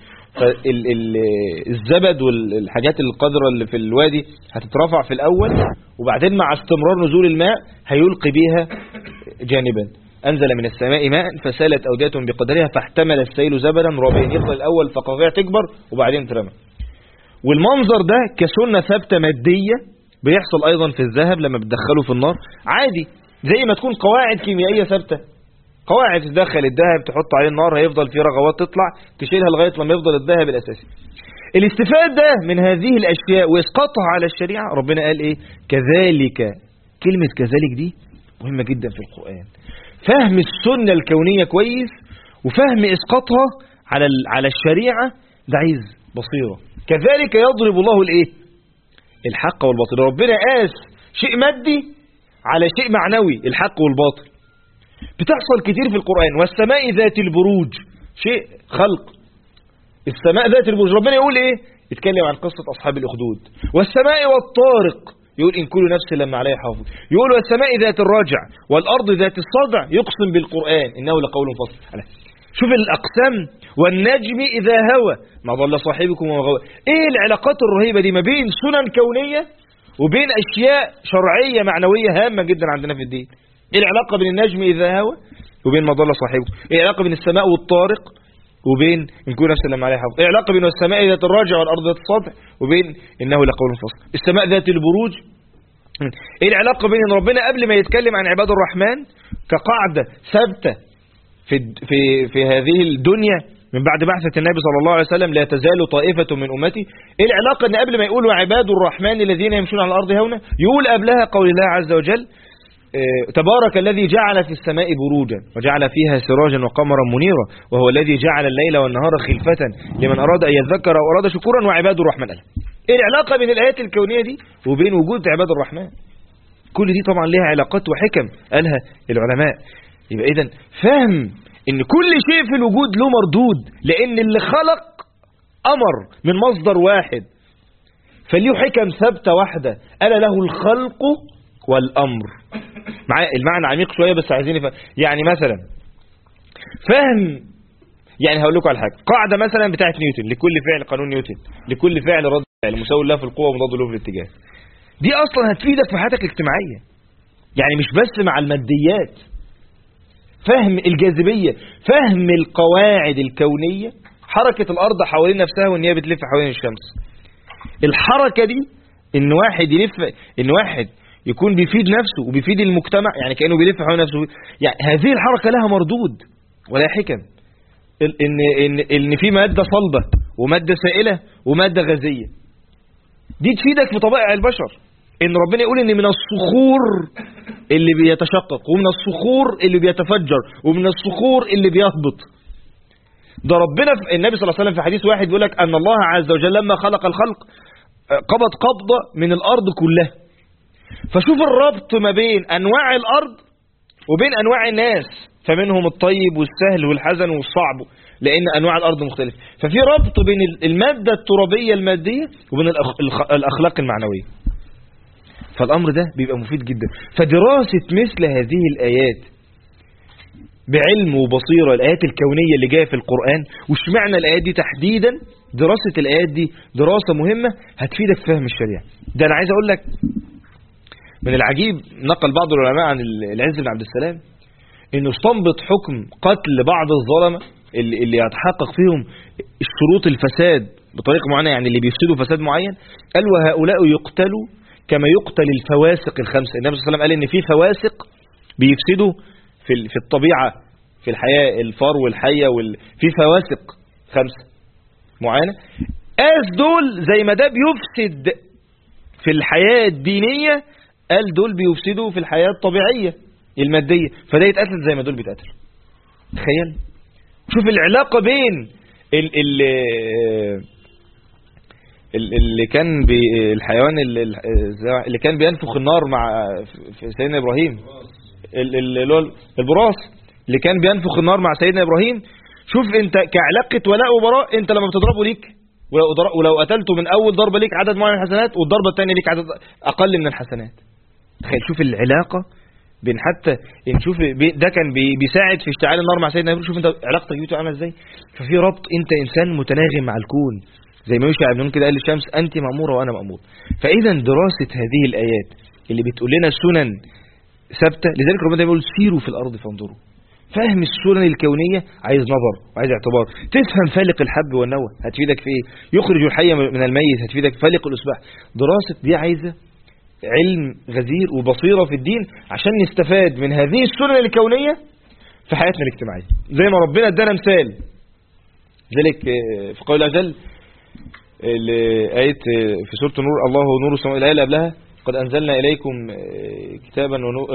الزبد والحاجات القذرة اللي في الوادي هتترفع في الأول، وبعدين مع استمرار نزول الماء هيلقي بيها جانبا. أنزل من السماء ماء فسالت أودية بقدرها فاحتمل السيل زبدا رابيا، يفضل الأول فقاقيع تكبر وبعدين ترمى. والمنظر ده كسنة ثابتة مادية بيحصل أيضا في الذهب لما بتدخله في النار عادي، زي ما تكون قواعد كيميائية ثابتة، قواعد تدخل الذهب تحط عليه النار هيفضل فيه رغوات تطلع تشيلها لغاية لما يفضل الذهب الأساسي. الاستفادة من هذه الأشياء وإسقاطها على الشريعة، ربنا قال إيه؟ كذلك. كلمة كذلك دي مهمة جدا في القرآن، فهم السنة الكونية كويس وفهم إسقاطها على الشريعة، ده عايز بصيرة. كذلك يضرب الله الإيه؟ الحق والباطل. ربنا قاس شيء مادي على شيء معنوي، الحق والباطل. بتحصل كتير في القرآن، والسماء ذات البروج، شيء خلق، السماء ذات البروج، ربنا يقول ايه؟ يتكلم عن قصة أصحاب الأخدود. والسماء والطارق، يقول إن كل نفس لما عليه حافظ. يقول والسماء ذات الرجع والأرض ذات الصدع، يقسم بالقرآن إنه لقول فصل. شوف الأقسام، والنجم إذا هوى ما ضل صاحبكم وما غوى. ايه العلاقات الرهيبة دي ما بين سنن كونية وبين أشياء شرعية معنوية هامة جدا عندنا في الدين؟ ايه العلاقة بين النجم إذا هوى وبين ما ضل صاحبه؟ ايه العلاقة بين السماء والطارق وبين إن كل نفس لما عليها حافظ؟ ايه العلاقة بين السماء ذات الرجع والأرض ذات الصدع وبين إنه لقول فصل؟ السماء ذات البروج. ايه العلاقة بين ان ربنا قبل ما يتكلم عن عباد الرحمن كقاعدة ثابتة في هذه الدنيا من بعد بعثة النبي صلى الله عليه وسلم لا تزال طائفة من أمتي، ايه العلاقة ان قبل ما يقولوا عباد الرحمن الذين يمشون على الأرض هونا يقول قبلها قول الله عز وجل تبارك الذي جعل في السماء بروجا وجعل فيها سراجا وقمرا منيرا وهو الذي جعل الليل والنهار خلفة لمن أراد أن يذكر أو أراد شكورا وعباد الرحمن. ايه العلاقة بين الآيات الكونية دي وبين وجود عباد الرحمن؟ كل دي طبعا لها علاقات وحكم قالها العلماء. يبقى إذن فهم ان كل شيء في الوجود له مردود، لان اللي خلق امر من مصدر واحد فليه حكم ثابته واحده، الا له الخلق والامر. مع المعنى عميق شويه بس عايزين نفهم. يعني مثلا فهم، يعني هقول لكم على حاجه، قاعده مثلا بتاعه نيوتن، لكل فعل قانون نيوتن، لكل فعل رد فعل مساوي له في القوه ومضاد له في الاتجاه. دي اصلا هتفيدك في حياتك الاجتماعيه، يعني مش بس مع الماديات. فهم الجاذبية، فهم القواعد الكونية، حركة الأرض حوالين نفسها وإن هي بتلف حوالين الشمس. الحركة دي إن واحد يكون بيفيد نفسه وبيفيد المجتمع، يعني كأنه بيلف حول نفسه. يعني هذه الحركة لها مردود ولا حكم. إن في مادة صلبة ومادة سائلة ومادة غازية، دي تفيدك في طبائع البشر. إن ربنا يقول إن من الصخور اللي بيتشقق، ومن الصخور اللي بيتفجر، ومن الصخور اللي بيهبط. ده ربنا النبي صلى الله عليه وسلم في حديث واحد بيقول لك أن الله عز وجل لما خلق الخلق قبض قبضة من الأرض كلها. فشوف الربط ما بين أنواع الأرض وبين أنواع الناس، فمنهم الطيب والسهل والحزن والصعب، لأن أنواع الأرض مختلفة. ففي ربط بين المادة الترابية المادية وبين الأخلاق المعنوية. فالأمر ده بيبقى مفيد جدا. فدراسة مثل هذه الآيات بعلم وبصيرة، الآيات الكونية اللي جاية في القرآن، وش معنى الآيات دي تحديدا، دراسة الآيات دي دراسة مهمة هتفيدك في فهم الشريعة. ده أنا عايز أقول لك من العجيب، نقل بعض العلماء عن العز بن عبد السلام إنه استنبط حكم قتل بعض الظلمة اللي يتحقق فيهم الشروط الفساد بطريقة معينة، يعني اللي بيفسدوا فساد معين. قال وهؤلاء يقتلوا كما يقتل الفواسق الخمسة. النبي صلى الله عليه وسلم قال إن في فواسق بيفسدوا في الطبيعة، في الحياة، الفار والحية في فواسق 5 معينة. دول زي ما ده بيفسد في الحياة الدينية، قال دول بيفسدوا في الحياة الطبيعية المادية، فده يتقتل زي ما دول بيتقتلوا. تخيل، شوف العلاقة بين اللي كان الحيوان اللي كان بينفخ النار مع سيدنا إبراهيم، البراس اللي كان بينفخ النار مع سيدنا إبراهيم. شوف انت كعلاقة ولاء وبراء، انت لما بتضربه ليك، ولو قتلته من اول ضربة ليك عدد معين من الحسنات، والضربة الثانية ليك عدد اقل من الحسنات. تخيل، شوف العلاقة بين، حتى نشوف ده كان بيساعد في اشتعال النار مع سيدنا إبراهيم. شوف انت علاقتك بيه عامله ازاي. ففي ربط، انت انسان متناغم مع الكون، زي ما يوشع بن نون كده قال للشمس انت مأمورة وانا مأمور. فاذا دراسة هذه الايات اللي بتقول لنا سنن ثابته، لذلك ربنا بيقول سيروا في الارض فانظروا. فهم السنن الكونيه عايز نظر وعايز اعتبار. تفهم فالق الحب والنوى هتفيدك في ايه، يخرج الحي من الميت هتفيدك، فالق الاصباح. دراسه دي عايزه علم غزير وبصيره في الدين عشان نستفاد من هذه السنن الكونيه في حياتنا الاجتماعيه، زي ما ربنا ادانا مثال ذلك في قول اجل الايه في سوره النور، الله نور السماوات، الايه اللي قبلها قد أنزلنا إليكم كتابا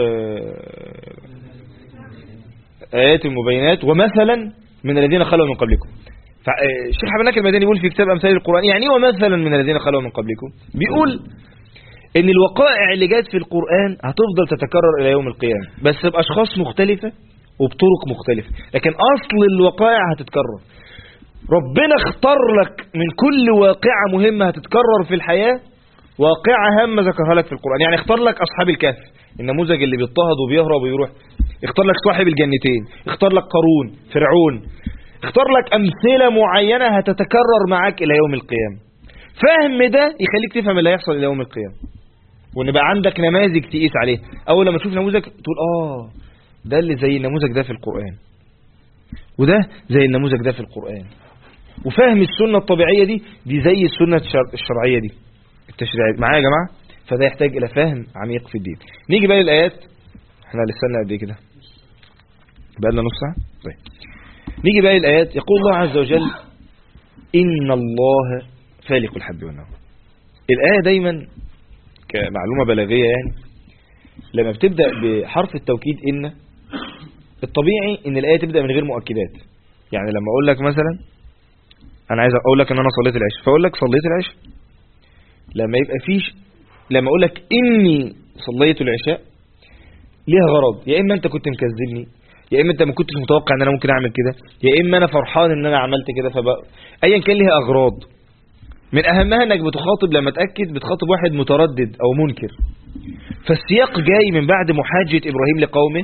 آيات مبينات ومثلا من الذين خلوا من قبلكم. الشيخ حبناك المدني بيقول في كتاب أمثال القرآن يعني ومثلا من الذين خلوا من قبلكم، بيقول إن الوقائع اللي جات في القرآن هتفضل تتكرر إلى يوم القيامة، بس بأشخاص مختلفة وبطرق مختلفة، لكن أصل الوقائع هتتكرر. ربنا اختار لك من كل واقعة مهمة هتتكرر في الحياة واقعة هامة ذكرها لك في القرآن. يعني اختار لك أصحاب الكهف، النموذج اللي بيضطهد وبيهرب ويروح. اختار لك صاحب الجنتين، اختار لك قارون، فرعون. اختار لك أمثلة معينة هتتكرر معاك إلى يوم القيامة. فهم ده يخليك تفهم اللي هيحصل إلى يوم القيامة، وان بقى عندك نماذج تقيس عليه. أول لما تشوف نموذج تقول ده اللي زي النموذج ده في القرآن، وده زي النموذج ده في القرآن. وفهم السنة الطبيعية دي زي السنة الشرعية دي التشريعية. معايا يا جماعة؟ فده يحتاج إلى فهم عميق في الدين. نيجي بقى للآيات. احنا لسنا قد ايه كده؟ بقى لنا نص ساعة. طيب نيجي بقى للآيات. يقول الله عز وجل إن الله فالق الحب والنوى. الآية دايما كمعلومة بلاغية، يعني لما بتبدأ بحرف التوكيد إن، الطبيعي إن الآية تبدأ من غير مؤكدات. يعني لما أقول لك مثلا أنا عايز أقول لك إن أنا صليت العشاء، فأقول لك صليت العشاء. لما أقول لك إني صليت العشاء ليها غرض، يا إما أنت كنت مكذبني، يا إما أنت ما كنتش متوقع إن أنا ممكن أعمل كده، يا إما أنا فرحان إن أنا عملت كده. أيا كان ليها أغراض. من أهمها إنك بتخاطب، لما تأكد بتخاطب واحد متردد أو منكر. فالسياق جاي من بعد محاجة إبراهيم لقومه،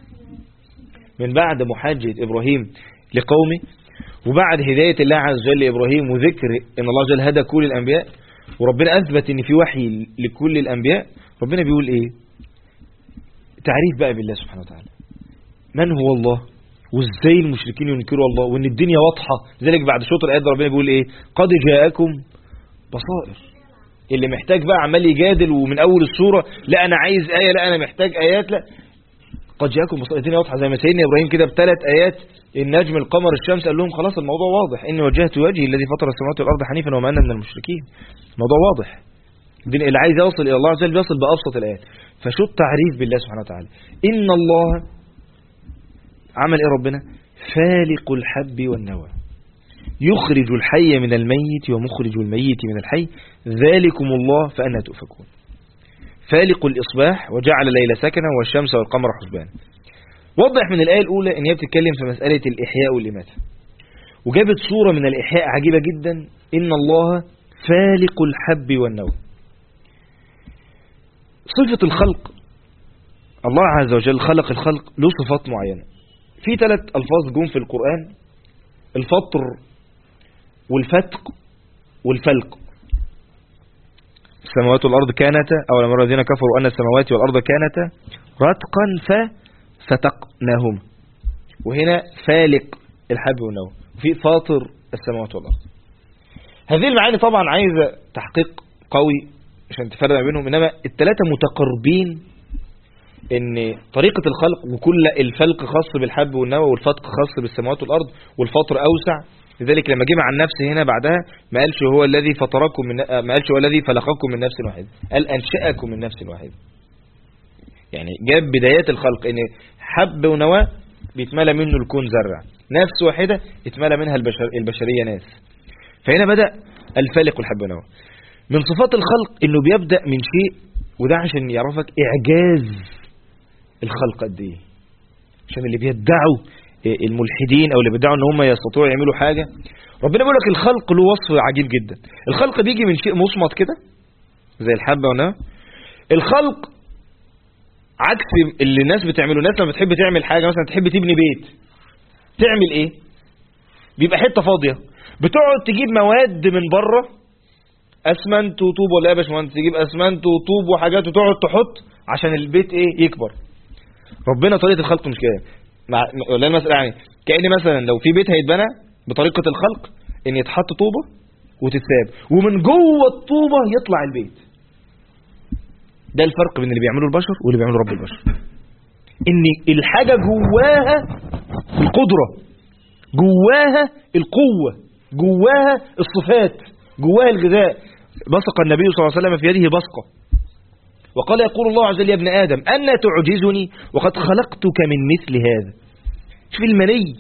وبعد هداية الله عز وجل لإبراهيم، وذكر إن الله عز وجل هدى كل الأنبياء، وربنا أثبت إن في وحي لكل الأنبياء. ربنا بيقول إيه؟ تعريف بقى بالله سبحانه وتعالى، من هو الله، وإزاي المشركين ينكروا الله، وإن الدنيا واضحة. ذلك بعد شوط الآيات ربنا بيقول إيه؟ قد جاءكم بصائر اللي محتاج بقى عمال يجادل ومن اول السورة لا انا عايز آية، لا انا محتاج آيات، لا قد جاءكم بصائر. الدنيا واضحة زي ما سيدنا ابراهيم كده بثلاث آيات، النجم القمر الشمس، قال لهم خلاص الموضوع واضح، اني وجهت وجهي الذي فطر السماوات والارض حنيفا وما انا من المشركين. الموضوع واضح. اللي عايز يوصل الى الله عز وجل بيصل بأبسط الآيات. فشو التعريف بالله سبحانه وتعالى؟ ان الله عمل ايه ربنا؟ فالق الحب والنوى، يخرج الحي من الميت ومخرج الميت من الحي، ذلكم الله فأنا تؤفكون. فالق الإصباح وجعل الليل سكنا والشمس والقمر حسبانا. وضح من الآية الأولى إن هي بتتكلم في مسألة الإحياء والإماتة، وجابت صورة من الإحياء عجيبة جدا، إن الله فالق الحب والنوى. صفة الخلق، الله عز وجل خلق الخلق له صفات معينة. في 3 ألفاظ جم في القرآن: الفطر والفتق والفلق. السماوات والأرض كانتا، أو لما الذين كفروا أن السماوات والأرض كانتا رتقا ففتقناهما. وهنا فالق الحب والنوى، وفي فاطر السماوات والأرض. هذه المعاني طبعا عايزة تحقيق قوي عشان تفرق ما بينهم، إنما الثلاثة متقربين. ان طريقة الخلق، وكل الفلق خاص بالحب والنوى، والفتق خاص بالسماوات والأرض، والفطر أوسع. لذلك لما جمع عن نفسه هنا بعدها ما قالش هو الذي فطركم ما قالش هو الذي خلقكم من نفس واحدة، قال أنشأكم من نفس واحدة. يعني جاب بدايات الخلق، ان حب ونوى بيتملى منه الكون زرع، نفس واحدة اتملى منها البشرية ناس. فهنا بدأ الفالق الحب والنوى. من صفات الخلق انه بيبدأ من شيء، وده عشان يعرفك إعجاز الخلق قد ايه. عشان اللي بيدعوا الملحدين او اللي بيدعوا ان هم يستطيعوا يعملوا حاجة، ربنا بيقول لك الخلق له وصف عجيب جدا. الخلق بيجي من شيء مصمت كده زي الحبة والنوى. الخلق عكس اللي الناس بتعمله. الناس لما بتحب تعمل حاجة، مثلا تحب تبني بيت، تعمل ايه؟ بيبقى حتة فاضية، بتقعد تجيب مواد من بره، اسمنت وطوب، ولا ايه يا باشمهندس؟ تجيب اسمنت وطوب وحاجات وتقعد تحط عشان البيت ايه؟ يكبر. ربنا طريقة الخلق مش كده. ولا المسألة يعني كأن مثلا لو في بيت هيتبنى بطريقة الخلق، ان يتحط طوبة وتتساب، ومن جوه الطوبة يطلع البيت. ده الفرق بين اللي بيعمله البشر واللي بيعمله رب البشر. ان الحاجة جواها القدرة، جواها القوة، جواها الصفات، جواها الغذاء. بصق النبي صلى الله عليه وسلم في يده بصقة وقال: يقول الله عز وجل: يا ابن آدم أنا تعجزني وقد خلقتك من مثل هذا. شوف المني،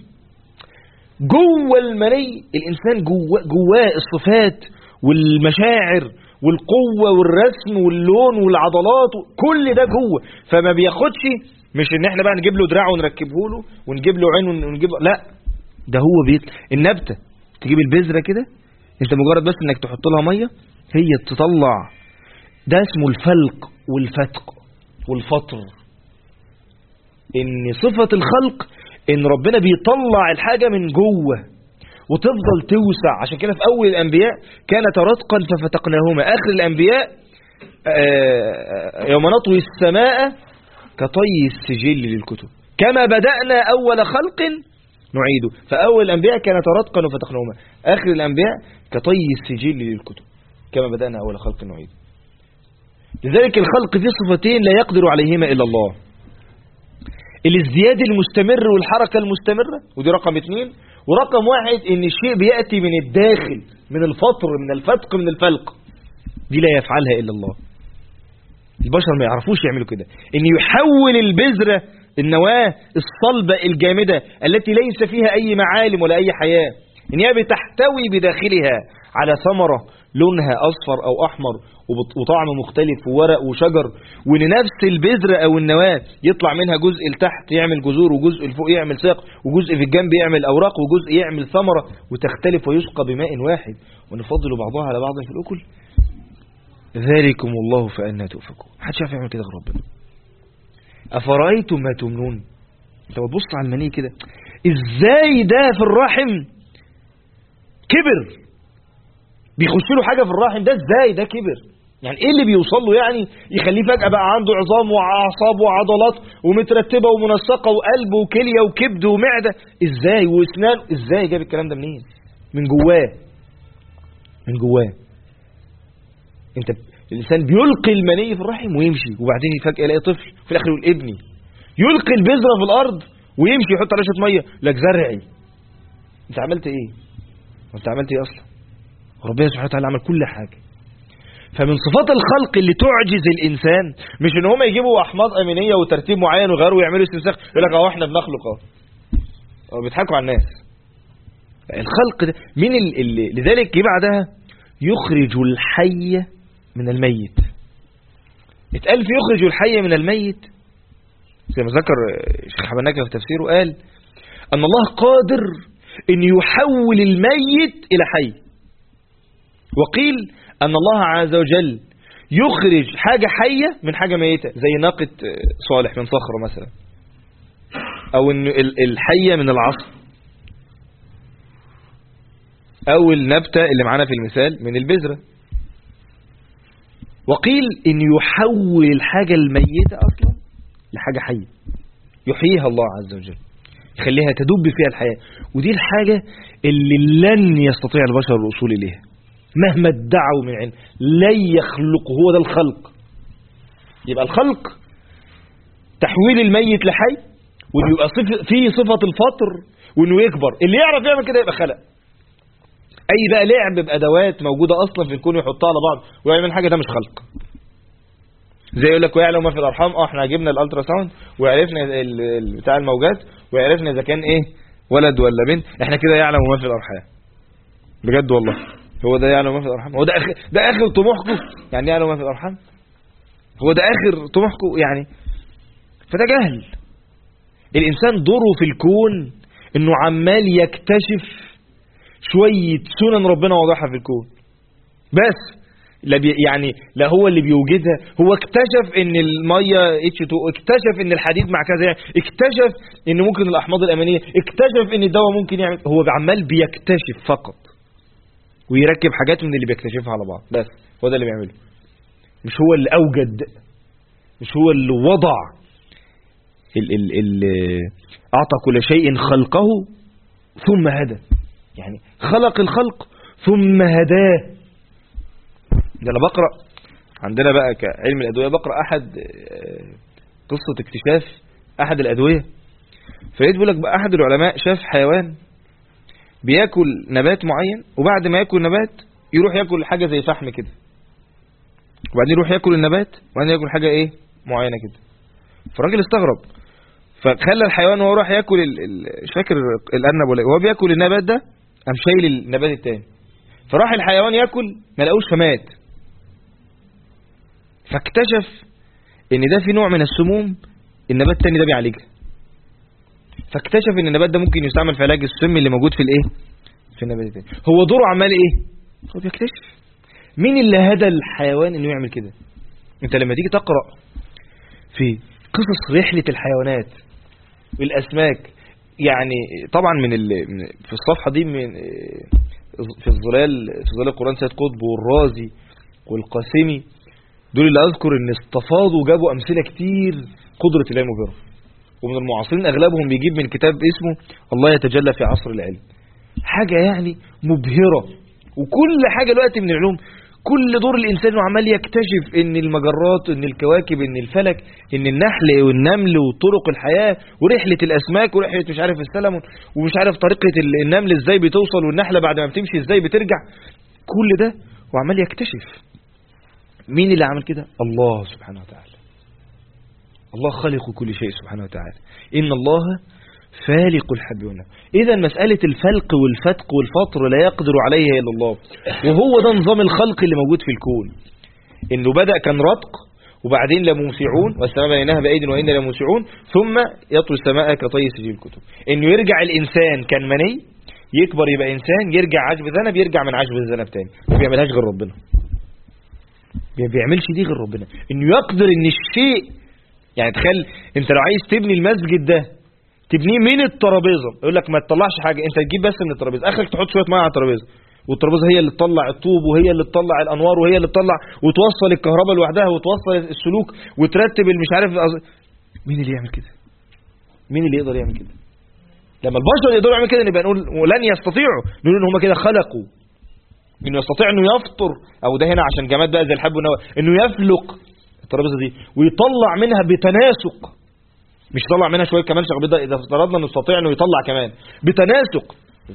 جوه المني الإنسان جواه الصفات والمشاعر والقوة والرسم واللون والعضلات، كل ده جوه. فما بياخدش، مش ان احنا بقى نجيب له دراع ونركبه له ونجيب له عين ونجيب، لا، ده هو النبتة تجيب البذرة كده، انت مجرد بس انك تحط لها مية هي تطلع. ده اسمه الفلق والفتق والفطر. ان صفة الخلق ان ربنا بيطلع الحاجة من جوه وتفضل توسع. عشان كده في اول الانبياء كانت رتقا ففتقناهما. اخر الانبياء يوم نطوي السماء كطي السجل للكتب كما بدأنا اول خلق نعيده. فاول الانبياء كانت رتقا وفتقناهما، اخر الانبياء كطي السجل للكتب كما بدأنا اول خلق نعيده. لذلك الخلق فيه صفتين لا يقدر عليهما إلا الله: الازدياد المستمر والحركة المستمرة، ودي رقم 2. ورقم 1 ان الشيء بيأتي من الداخل، من الفطر، من الفتق، من الفلق. دي لا يفعلها إلا الله. البشر ما يعرفوش يعملوا كده، ان يحول البذرة، النواة الصلبة الجامدة التي ليس فيها أي معالم ولا أي حياة، ان هي بتحتوي بداخلها على ثمرة لونها أصفر أو أحمر وطعم مختلف وورق وشجر، وان نفس البذرة او النواة يطلع منها جزء لتحت يعمل جذور، وجزء لفوق يعمل ساق، وجزء في الجنب يعمل اوراق، وجزء يعمل ثمرة، وتختلف ويسقى بماء واحد، ونفضل بعضها على بعض في الأكل. ذلكم الله فأنا تؤفكون. محدش يعرف يعمل كده غير ربنا. أفرأيتم ما تمنون. انت بتبص على المني كده، ازاي ده في الرحم كبر، بيخش له حاجة في الرحم ده، ازاي ده كبر؟ يعني ايه اللي بيوصل له يعني يخليه فجأة بقى عنده عظام وأعصاب وعضلات ومترتبة ومنسقة وقلب وكلية وكبد ومعدة؟ ازاي؟ واسنان؟ ازاي جاب الكلام ده منين؟ من جواه، من جواه. انت الانسان بيلقي المني في الرحم ويمشي، وبعدين فجأة يلاقي طفل في الاخر يقول ابني. يلقي البذرة في الارض ويمشي يحط عليها شويه ميه لك زرعي. انت عملت ايه؟ وانت عملت ايه اصلا؟ ربنا سبحانه وتعالى عمل كل حاجه. فمن صفات الخلق اللي تعجز الانسان مش ان هم يجيبوا احماض امينيه وترتيب معين ويغيروا ويعملوا استنساخ يقول لك اهو احنا بنخلق اهو، بيضحكوا على الناس. الخلق ده مين اللي لذلك جه بعدها يخرج الحي من الميت. اتقال في يخرج الحي من الميت زي ما ذكر الشيخ حبناكة في تفسيره، قال ان الله قادر ان يحول الميت الى حي. وقيل ان الله عز وجل يخرج حاجة حية من حاجة ميتة زي ناقة صالح من صخرة مثلا، او ان الحية من العصر، او النبتة اللي معانا في المثال من البذرة. وقيل ان يحول الحاجة الميتة اصلا لحاجة حية يحييها الله عز وجل، يخليها تدب فيها الحياة. ودي الحاجة اللي لن يستطيع البشر الوصول إليها مهما ادعوا من علم، لن يخلقه. هو ده الخلق. يبقى الخلق تحويل الميت لحي، وانه يبقى فيه صفة الفطر، وانه يكبر. اللي يعرف يعمل كده يبقى خلق. اي بقى لعب بأدوات موجودة اصلا في الكون يحطها على بعض ويعمل حاجة، ده مش خلق. زي يقول لك ويعلم ما في الارحام، احنا جبنا الالترا ساوند وعرفنا بتاع الموجات وعرفنا اذا كان ايه ولد ولا بنت، احنا كده يعلم ما في الارحام. بجد والله هو ده يعلم ما في الارحام؟ هو ده اخر طموحكم يعني يعلم ما في الارحام؟ هو ده اخر طموحكم يعني؟ فده جهل. الانسان دوره في الكون انه عمال يكتشف شوية سنن ربنا واضحة في الكون بس. يعني لا هو اللي بيوجدها، هو اكتشف ان المية H2، اكتشف ان الحديد مع كذا، اكتشف ان ممكن الاحماض الامينية، اكتشف ان الدواء ممكن يعمل. هو عمال بيكتشف فقط ويركب حاجات من اللي بيكتشفها على بعض بس. هو ده اللي بيعمله، مش هو اللي اوجد، مش هو اللي وضع اعطى كل شيء خلقه ثم هدى. يعني خلق الخلق ثم هداه. ده انا بقرأ عندنا بقى كعلم الأدوية، بقرأ أحد قصة اكتشاف أحد الأدوية، فلقيت بيقول لك بقى أحد العلماء شاف حيوان بياكل نبات معين، وبعد ما ياكل نبات يروح ياكل حاجة زي فحم كده، وبعدين يروح ياكل النبات، وبعدين ياكل حاجة ايه معينة كده. فالراجل استغرب، فخلى الحيوان وهو راح ياكل مش فاكر الأرنب ولا وهو بياكل النبات ده قام شايل النبات التاني، فراح الحيوان ياكل ما لقوش فمات. فاكتشف ان ده في نوع من السموم النبات التاني ده بيعالجها. فاكتشف ان النبات ده ممكن يستعمل في علاج السم اللي موجود في الايه في النبات التاني. هو دوره عمال ايه؟ هو بيكتشف. مين اللي هدى الحيوان انه يعمل كده؟ انت لما تيجي تقرأ في قصص رحلة الحيوانات والاسماك، يعني طبعا في الصفحة دي من في ظلال القرآن سيد قطب والرازي والقاسمي، دول اللي أذكر ان استفاضوا وجابوا أمثلة كتير قدرة الله المبهرة. ومن المعاصرين أغلبهم بيجيب من كتاب اسمه الله يتجلى في عصر العلم. حاجة يعني مبهرة. وكل حاجة دلوقتي من العلوم، كل دور الإنسان عمال يكتشف ان المجرات، ان الكواكب، ان الفلك، ان النحل والنمل وطرق الحياة ورحلة الأسماك ورحلة مش عارف السلمون ومش عارف طريقة النمل ازاي بتوصل والنحلة بعد ما بتمشي ازاي بترجع. كل ده وعمال يكتشف. مين اللي عمل كده؟ الله سبحانه وتعالى. الله خالق كل شيء سبحانه وتعالى. إن الله فالق الحب والنوى. إذا مسألة الفلق والفتق والفطر لا يقدر عليها إلا الله. وهو ده نظام الخلق اللي موجود في الكون، إنه بدأ كان رتق، وبعدين لموسعون والسماء بنيناها بأيد وإنا لموسعون، ثم يطوي السماء كطي سجل الكتب. إنه يرجع الإنسان كان مني، يكبر يبقى إنسان، يرجع عجب ذنب، يرجع من عجب الذنب تاني. ما بيعملهاش غير ربنا، ما بيعملش دي غير ربنا. إنه يقدر إن الشيء، يعني تخيل انت لو عايز تبني المسجد ده تبنيه من الترابيزه، يقول لك ما تطلعش حاجه، انت تجيب بس من الترابيزه، اخرك تحط شويه ميه على الترابيزه، والترابيزه هي اللي تطلع الطوب وهي اللي تطلع الانوار وهي اللي تطلع وتوصل الكهرباء لوحدها وتوصل السلوك وترتب المش عارف. مين اللي يعمل كده؟ مين اللي يقدر يعمل كده؟ لما البشر يقدروا يعملوا كده نبقى نقول ولن يستطيعوا، نقول ان هم كده خلقوا انه يستطيع انه يفطر، او ده هنا عشان جماد بقى زي الحب والنوى، انه يفلق الترابيزه دي ويطلع منها بتناسق، مش يطلع منها شويه كمان شغل بيضاء، اذا افترضنا انه يستطيع انه يطلع كمان بتناسق،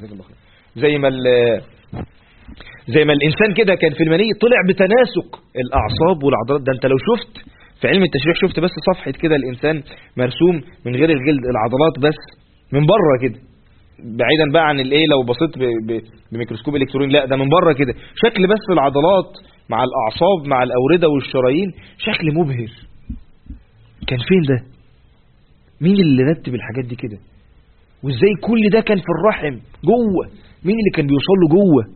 زي ما الانسان كده كان في المني طلع بتناسق الاعصاب والعضلات. ده انت لو شفت في علم التشريح، شفت بس صفحه كده الانسان مرسوم من غير الجلد، العضلات بس من بره كده، بعيدا بقى عن الايه لو بصيت بميكروسكوب الكتروني، لا ده من بره كده شكل بس العضلات مع الاعصاب مع الاورده والشرايين، شكل مبهر. كان فين ده؟ مين اللي رتب الحاجات دي كده؟ وازاي كل ده كان في الرحم جوه؟ مين اللي كان بيوصل له جوه؟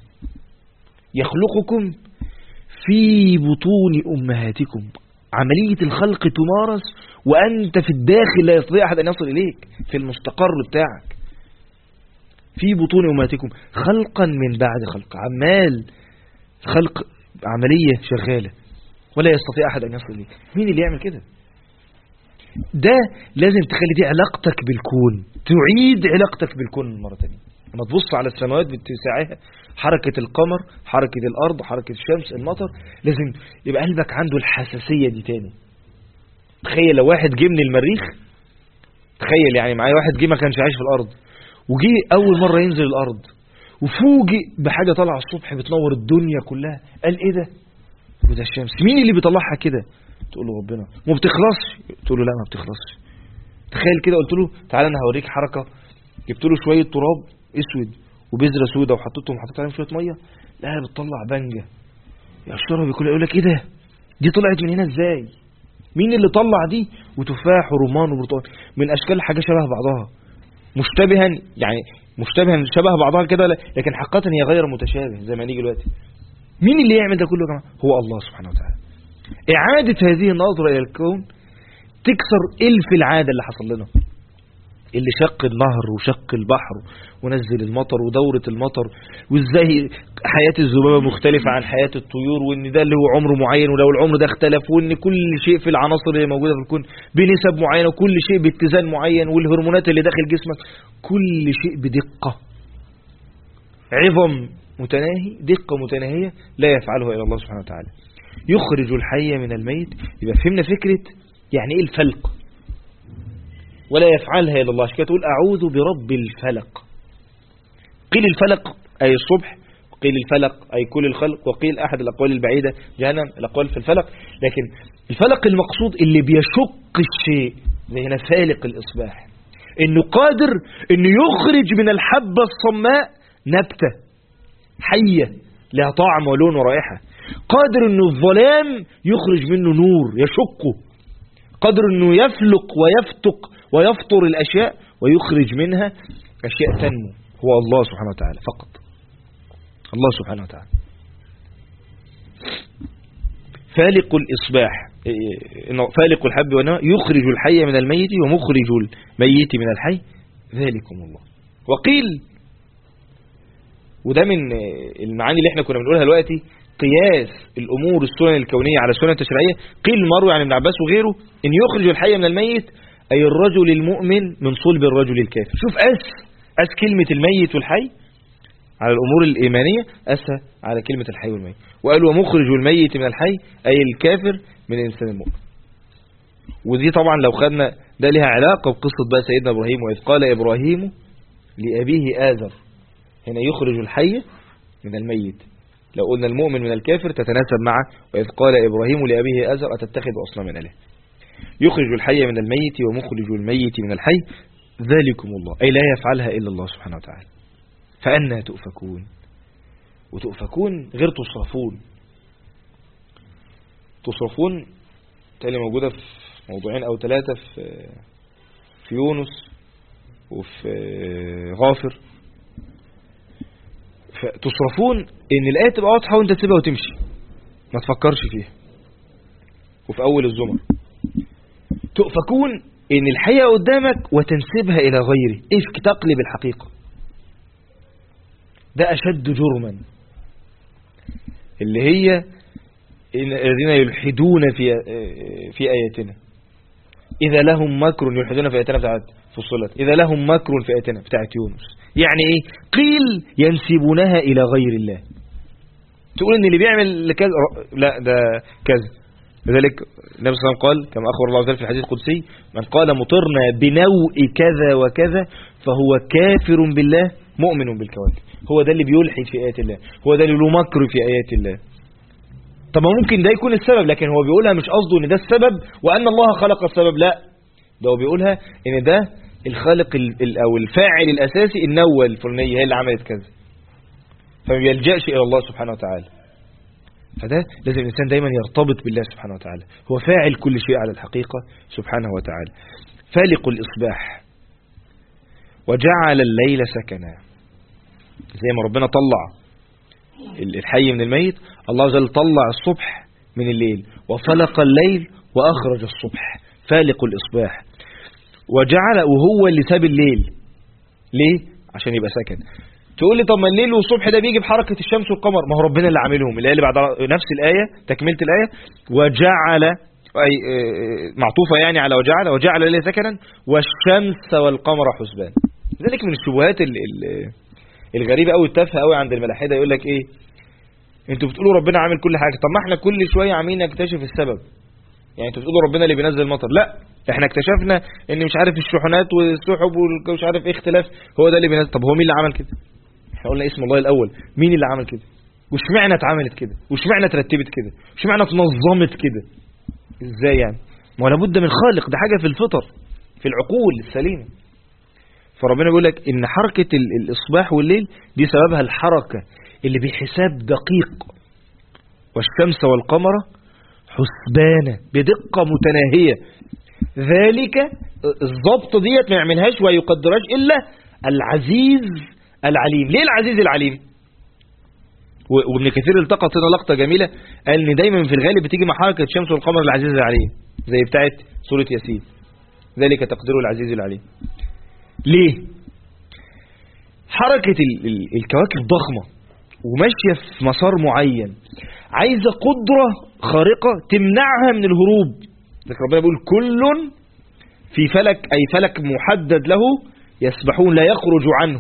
يخلقكم في بطون امهاتكم، عملية الخلق تمارس وانت في الداخل لا يستطيع احد ان يصل اليك، في المستقر بتاعك في بطون امهاتكم خلقا من بعد خلق، عمال خلق عملية شغالة ولا يستطيع احد ان يصل اليك. مين اللي يعمل كده؟ ده لازم تخلي دي علاقتك بالكون، تعيد علاقتك بالكون مرة تانية. لما تبص على السماوات باتساعها، حركة القمر، حركة الأرض، حركة الشمس، المطر، لازم يبقى قلبك عنده الحساسية دي تاني. تخيل لو واحد جه من المريخ، تخيل يعني معايا واحد جه ما كانش عايش في الأرض، وجي أول مرة ينزل الأرض وفوجئ بحاجة طالعة الصبح بتنور الدنيا كلها، قال إيه ده؟ وده الشمس. مين اللي بيطلعها كده؟ تقول له ربنا. ما بتخلصش؟ تقول له لا ما بتخلصش. تخيل كده قلت له تعالى انا هوريك حركة، جبت له شوية تراب اسود وبذرة سودة وحطيت عليهم شوية مية، لا بتطلع بنجة يقشرها بيقول، يقول لك ايه ده؟ دي طلعت من هنا ازاي؟ مين اللي طلع دي؟ وتفاح ورمان وبرتقال، من اشكال حاجة شبه بعضها مشتبها، يعني مشتبها شبه بعضها كده، لكن حقيقة هي غير متشابه زي ما نيجي دلوقتي. مين اللي يعمل ده كله يا جماعة؟ هو الله سبحانه وتعالى. إعادة هذه النظرة إلى الكون تكسر إلف العادة اللي حصل لنا، اللي شق النهر وشق البحر ونزل المطر ودورة المطر، وإزاي حياة الذبابة مختلفة عن حياة الطيور، وإن ده اللي هو عمر معين ولو العمر ده اختلف، وإن كل شيء في العناصر اللي موجودة في الكون بنسب معينة، وكل شيء باتزان معين، والهرمونات اللي داخل جسمك كل شيء بدقة، عظم متناهي، دقة متناهية لا يفعلها إلا الله سبحانه وتعالى. يخرج الحي من الميت. يبقى فهمنا فكرة يعني ايه الفلق، ولا يفعلها إلا الله. عشان كده تقول أعوذ برب الفلق. قيل الفلق أي الصبح، وقيل الفلق أي كل الخلق، وقيل أحد الأقوال البعيدة جهنم، الأقوال في الفلق. لكن الفلق المقصود اللي بيشق الشيء، زي هنا فالق الإصباح، إنه قادر إنه يخرج من الحبة الصماء نبتة حية لها طعم ولون ورائحة، قادر إنه الظلام يخرج منه نور يشقه، قادر إنه يفلق ويفتق ويفطر الأشياء ويخرج منها أشياء تنمو. هو الله سبحانه وتعالى فقط، الله سبحانه وتعالى. فالق الإصباح، فالق الحب والنوى، يخرج الحي من الميت ومخرج الميت من الحي، ذلكم الله. وقيل، وده من المعاني اللي احنا كنا بنقولها دلوقتي، قياس الأمور السنن الكونية على السنن التشريعية. قيل مروي عن ابن عباس وغيره إن يخرج الحي من الميت أي الرجل المؤمن من صلب الرجل الكافر. شوف أس كلمة الميت والحي على الأمور الإيمانية، أسها على كلمة الحي والميت. وقال ومخرج الميت من الحي أي الكافر من الإنسان المؤمن. ودي طبعا لو خدنا ده لها علاقة بقصة بقى سيدنا إبراهيم، وإذ قال إبراهيم لأبيه آزر. هنا يخرج الحي من الميت، لو قلنا المؤمن من الكافر تتناسب مع وإذ قال إبراهيم لأبيه آزر أتتخذ أصناما من إله. يخرج الحي من الميت ومخرج الميت من الحي، ذلكم الله، أي لا يفعلها إلا الله سبحانه وتعالى. فأنا تؤفكون. وتؤفكون غير تصرفون. تصرفون تالي موجودة في موضوعين أو ثلاثة في يونس وفي غافر. تصرفون إن الآية تبقى واضحة وانت تسيبها وتمشي ما تفكرش فيها. وفي أول الزمر تؤفكون إن الحقيقة قدامك وتنسبها إلى غيره، إفك تقلب الحقيقة. ده أشد جرما، اللي هي الذين يلحدون في آياتنا. إذا لهم مكر يلحدون في آياتنا بتاعت فصلت، إذا لهم مكر في آياتنا بتاعت يونس. يعني إيه؟ قيل ينسبونها إلى غير الله، تقول ان اللي بيعمل كذا لا ده كذا. لذلك النبي صلى الله عليه وسلم قال كما اخبر الله تعالى في الحديث القدسي: من قال مطرنا بنوء كذا وكذا فهو كافر بالله مؤمن بالكواكب. هو ده اللي بيلحد في آيات الله، هو ده اللي له مكر في آيات الله. طب ممكن ده يكون السبب، لكن هو بيقولها مش قصده ان ده السبب وان الله خلق السبب، لا، ده هو بيقولها ان ده الخالق او الفاعل الاساسي، النوة الفلانية هي اللي عملت كذا، فما بيلجأش الى الله سبحانه وتعالى. فده لازم الانسان دايما يرتبط بالله سبحانه وتعالى، هو فاعل كل شيء على الحقيقة سبحانه وتعالى. فالق الإصباح وجعل الليل سكنا. زي ما ربنا طلع الحي من الميت، الله عز وجل طلع الصبح من الليل، وفلق الليل وأخرج الصبح. فالق الإصباح وجعل، وهو اللي ساب الليل ليه؟ عشان يبقى سكن. تقول لي طب ما الليل والصبح ده بيجي بحركة الشمس والقمر، ما هو ربنا اللي عاملهم. الآية اللي بعد نفس الآية تكملة الآية: وجعل، أي معطوفة يعني على وجعل الليل سكنا والشمس والقمر حسبان. ذلك من الشبهات الغريبة أو التافهة أوي عند الملاحدة. يقول لك إيه؟ انتوا بتقولوا ربنا عامل كل حاجة، طب ما احنا كل شوية عاملين نكتشف السبب. يعني انتوا بتقولوا ربنا اللي بينزل المطر، لا، احنا اكتشفنا ان مش عارف الشحنات والسحب ومش عارف ايه اختلاف، هو ده اللي بينزل. طب هو مين اللي عمل كده؟ احنا قلنا اسم الله الاول، مين اللي عمل كده؟ واشمعنى اتعملت كده؟ واشمعنى ترتبت كده؟ واشمعنى اتنظمت كده؟ ازاي يعني؟ ما لابد من خالق، ده حاجة في الفطر في العقول السليمة. فربنا بيقول لك ان حركة الاصباح والليل دي سببها الحركة اللي بحساب دقيق، والشمس والقمر حسبانا بدقة متناهية. ذلك الضبط ديت ما يعملهاش ويقدرهاش إلا العزيز العليم. ليه العزيز العليم؟ وابن كثير التقط هنا لقطة جميلة، قال ان دايما في الغالب بتيجي مع حركة الشمس والقمر العزيز العليم، زي بتاعت سورة ياسين: ذلك تقدير العزيز العليم. ليه؟ حركة الكواكب ضخمة وماشية في مسار معين، عايزة قدرة خارقة تمنعها من الهروب. لكن ربنا بيقول كل في فلك، أي فلك محدد له يسبحون لا يخرج عنه.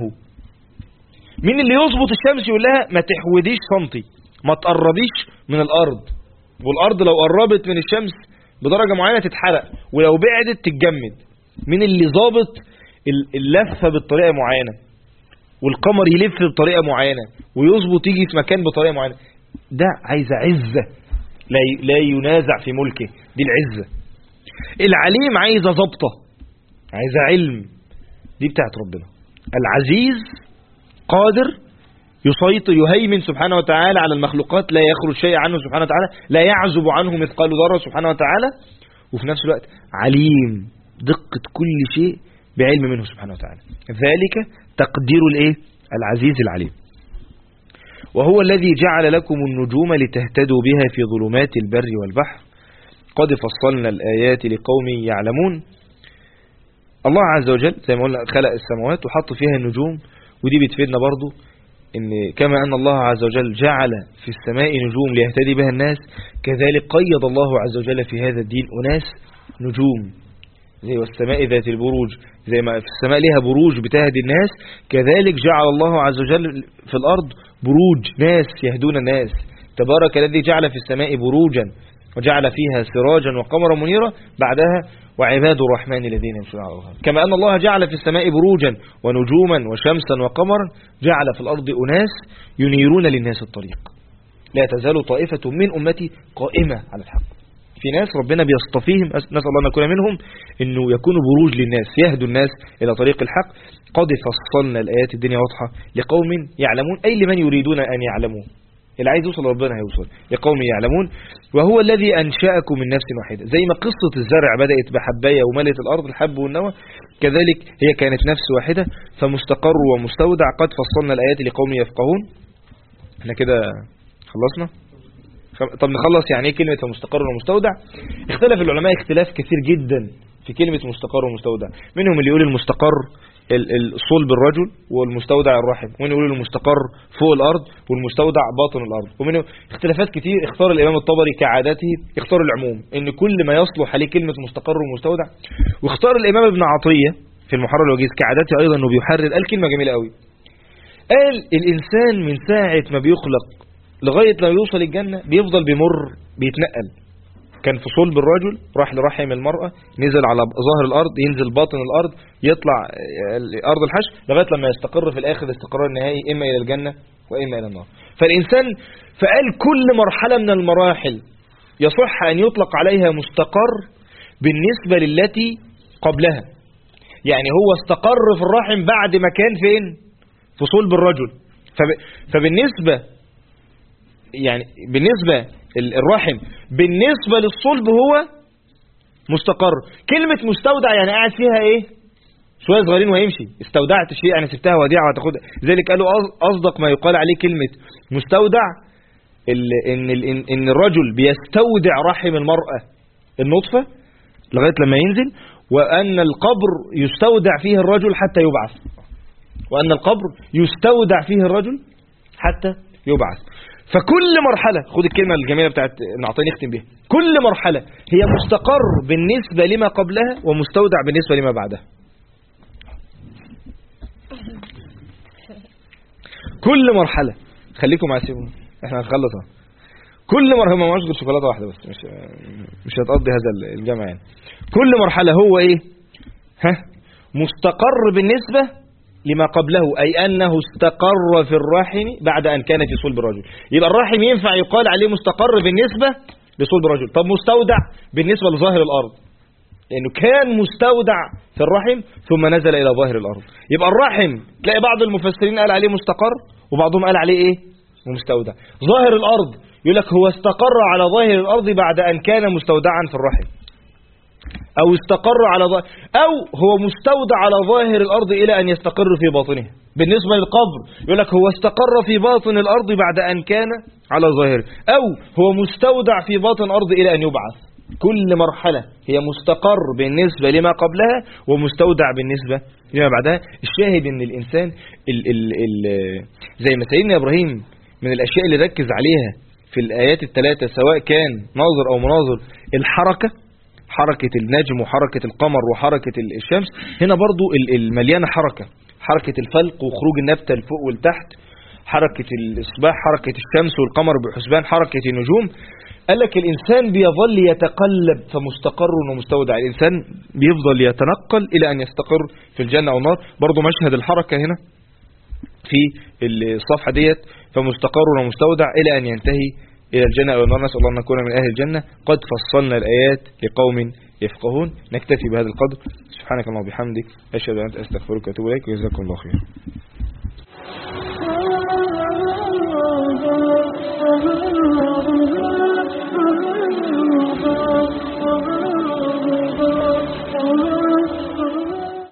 مين اللي يظبط الشمس يقول لها ما تحوديش سنتي، ما تقربيش من الأرض، والأرض لو قربت من الشمس بدرجة معينة تتحرق، ولو بعدت تتجمد. مين اللي ظابط اللفة بالطريقة معينة، والقمر يلف بطريقة معينة، ويظبط يجي في مكان بطريقة معينة؟ ده عايزة عزة لا ينازع في ملكه، دي العزة. العليم عايزة ضبطة، عايزة علم، دي بتاعت ربنا. العزيز قادر يسيطر يهيمن سبحانه وتعالى على المخلوقات، لا يخرج شيء عنه سبحانه وتعالى، لا يعزب عنه مثقال ذرة سبحانه وتعالى. وفي نفس الوقت عليم، دقة كل شيء بعلم منه سبحانه وتعالى. ذلك تقدير الايه؟ العزيز العليم. وهو الذي جعل لكم النجوم لتهتدوا بها في ظلمات البر والبحر قد فصلنا الآيات لقوم يعلمون. الله عز وجل زي ما قلنا خلق السماوات وحط فيها النجوم، ودي بتفيدنا برضو ان كما ان الله عز وجل جعل في السماء نجوم ليهتدي بها الناس، كذلك قيد الله عز وجل في هذا الدين أناس نجوم، زي والسماء ذات البروج، زي ما في السماء لها بروج بتهدي الناس، كذلك جعل الله عز وجل في الأرض بروج، ناس يهدون الناس. تبارك الذي جعل في السماء بروجا وجعل فيها سراجا وقمرا منيرا، بعدها وعباد الرحمن الذين يمشون على الأرض. كما أن الله جعل في السماء بروجا ونجوما وشمسا وقمرا، جعل في الأرض أناس ينيرون للناس الطريق. لا تزال طائفة من أمتي قائمة على الحق. في ناس ربنا بيصطفيهم، نسأل الله أن نكون منهم، أنه يكونوا بروج للناس يهدوا الناس إلى طريق الحق. قد فصلنا الآيات، الدنيا واضحة، لقوم يعلمون، أي لمن يريدون أن يعلموا. اللي عايز يوصل ربنا هيوصل، لقوم يعلمون. وهو الذي أنشأكم من نفس واحدة. زي ما قصة الزرع بدأت بحباية وملت الأرض الحب والنوى، كذلك هي كانت نفس واحدة، فمستقر ومستودع. قد فصلنا الآيات لقوم يفقهون. احنا كده خلصنا. طب نخلص يعني ايه كلمة مستقر ومستودع؟ اختلف العلماء اختلاف كثير جدا في كلمة مستقر ومستودع. منهم اللي يقول المستقر الصلب الرجل، والمستودع الرحم، ومن يقول المستقر فوق الأرض، والمستودع باطن الأرض. ومنه اختلافات كتير. اختار الإمام الطبري كعادته اختار العموم، ان كل ما يصلح عليه كلمة مستقر ومستودع. واختار الإمام ابن عطية في المحرر الوجيز كعادته أيضا انه بيحرر، قال كلمة جميلة قوي. قال الإنسان من ساعة ما بيخلق لغاية لما يوصل الجنة بيفضل بيمر بيتنقل. كان في صلب الرجل، راح لرحم المرأة، نزل على ظهر الأرض، ينزل باطن الأرض، يطلع أرض الحشر، لغاية لما يستقر في الآخر الاستقرار النهائي إما إلى الجنة وإما إلى النار. فالإنسان فقال كل مرحلة من المراحل يصح أن يطلق عليها مستقر بالنسبة للتي قبلها. يعني هو استقر في الرحم بعد ما كان فين؟ في صلب الرجل. فبالنسبة يعني بالنسبة الرحم بالنسبة للصلب هو مستقر. كلمة مستودع يعني قاعد فيها ايه؟ شوية صغيرين وهيمشي. استودعت شيء يعني سبتها وديعة وهتاخدها. ذلك قالوا أصدق ما يقال عليه كلمة مستودع إن الرجل بيستودع رحم المرأة النطفة لغاية لما ينزل، وأن القبر يستودع فيه الرجل حتى يبعث. وأن القبر يستودع فيه الرجل حتى يبعث. فكل مرحلة، خد الكلمة الجميلة بتاعت نعطيني نختم بها، كل مرحلة هي مستقر بالنسبة لما قبلها ومستودع بالنسبة لما بعدها. كل مرحلة، خليكم مع سيبون احنا هنخلص. كل مرحلة ما مشغل شوكولاتة واحدة بس مش هتقضي هذا الجمع يعني. كل مرحلة هو ايه؟ مستقر بالنسبة لما قبله، أي أنه استقر في الرحم بعد أن كان في صلب الرجل. يبقى الرحم ينفع يقال عليه مستقر بالنسبة لصلب الرجل. طب مستودع بالنسبة لظاهر الأرض، لأنه كان مستودع في الرحم ثم نزل إلى ظاهر الأرض. يبقى الرحم تلاقي بعض المفسرين قال عليه مستقر وبعضهم قال عليه إيه؟ مستودع. ظاهر الأرض يقول لك هو استقر على ظاهر الأرض بعد أن كان مستودعا في الرحم، أو استقر على أو هو مستودع على ظاهر الأرض إلى أن يستقر في باطنها. بالنسبة للقبر يقول لك هو استقر في باطن الأرض بعد أن كان على ظاهره، أو هو مستودع في باطن الأرض إلى أن يبعث. كل مرحلة هي مستقر بالنسبة لما قبلها ومستودع بالنسبة لما بعدها. الشاهد أن الإنسان زي ما سيدنا إبراهيم من الأشياء اللي ركز عليها في الآيات الثلاثة، سواء كان ناظر أو مناظر، الحركة، حركة النجم وحركة القمر وحركة الشمس. هنا برضو المليانة حركة الفلق وخروج النبتة لفوق ولتحت، حركة الإصباح، حركة الشمس والقمر بحسبان، حركة النجوم. قال لك الإنسان بيظل يتقلب فمستقر ومستودع. الإنسان بيفضل يتنقل إلى أن يستقر في الجنة أو النار. برضو مشهد الحركة هنا في الصفحة ديت، فمستقر ومستودع إلى أن ينتهي إلى الجنة أو النار. نسأل الله أن نكون من أهل الجنة. قد فصلنا الآيات لقوم يفقهون. نكتفي بهذا القدر. سبحانك اللهم وبحمدك، أشهد أن لا إله إلا أنت، أستغفرك وأتوب إليك، وجزاكم الله خيرا.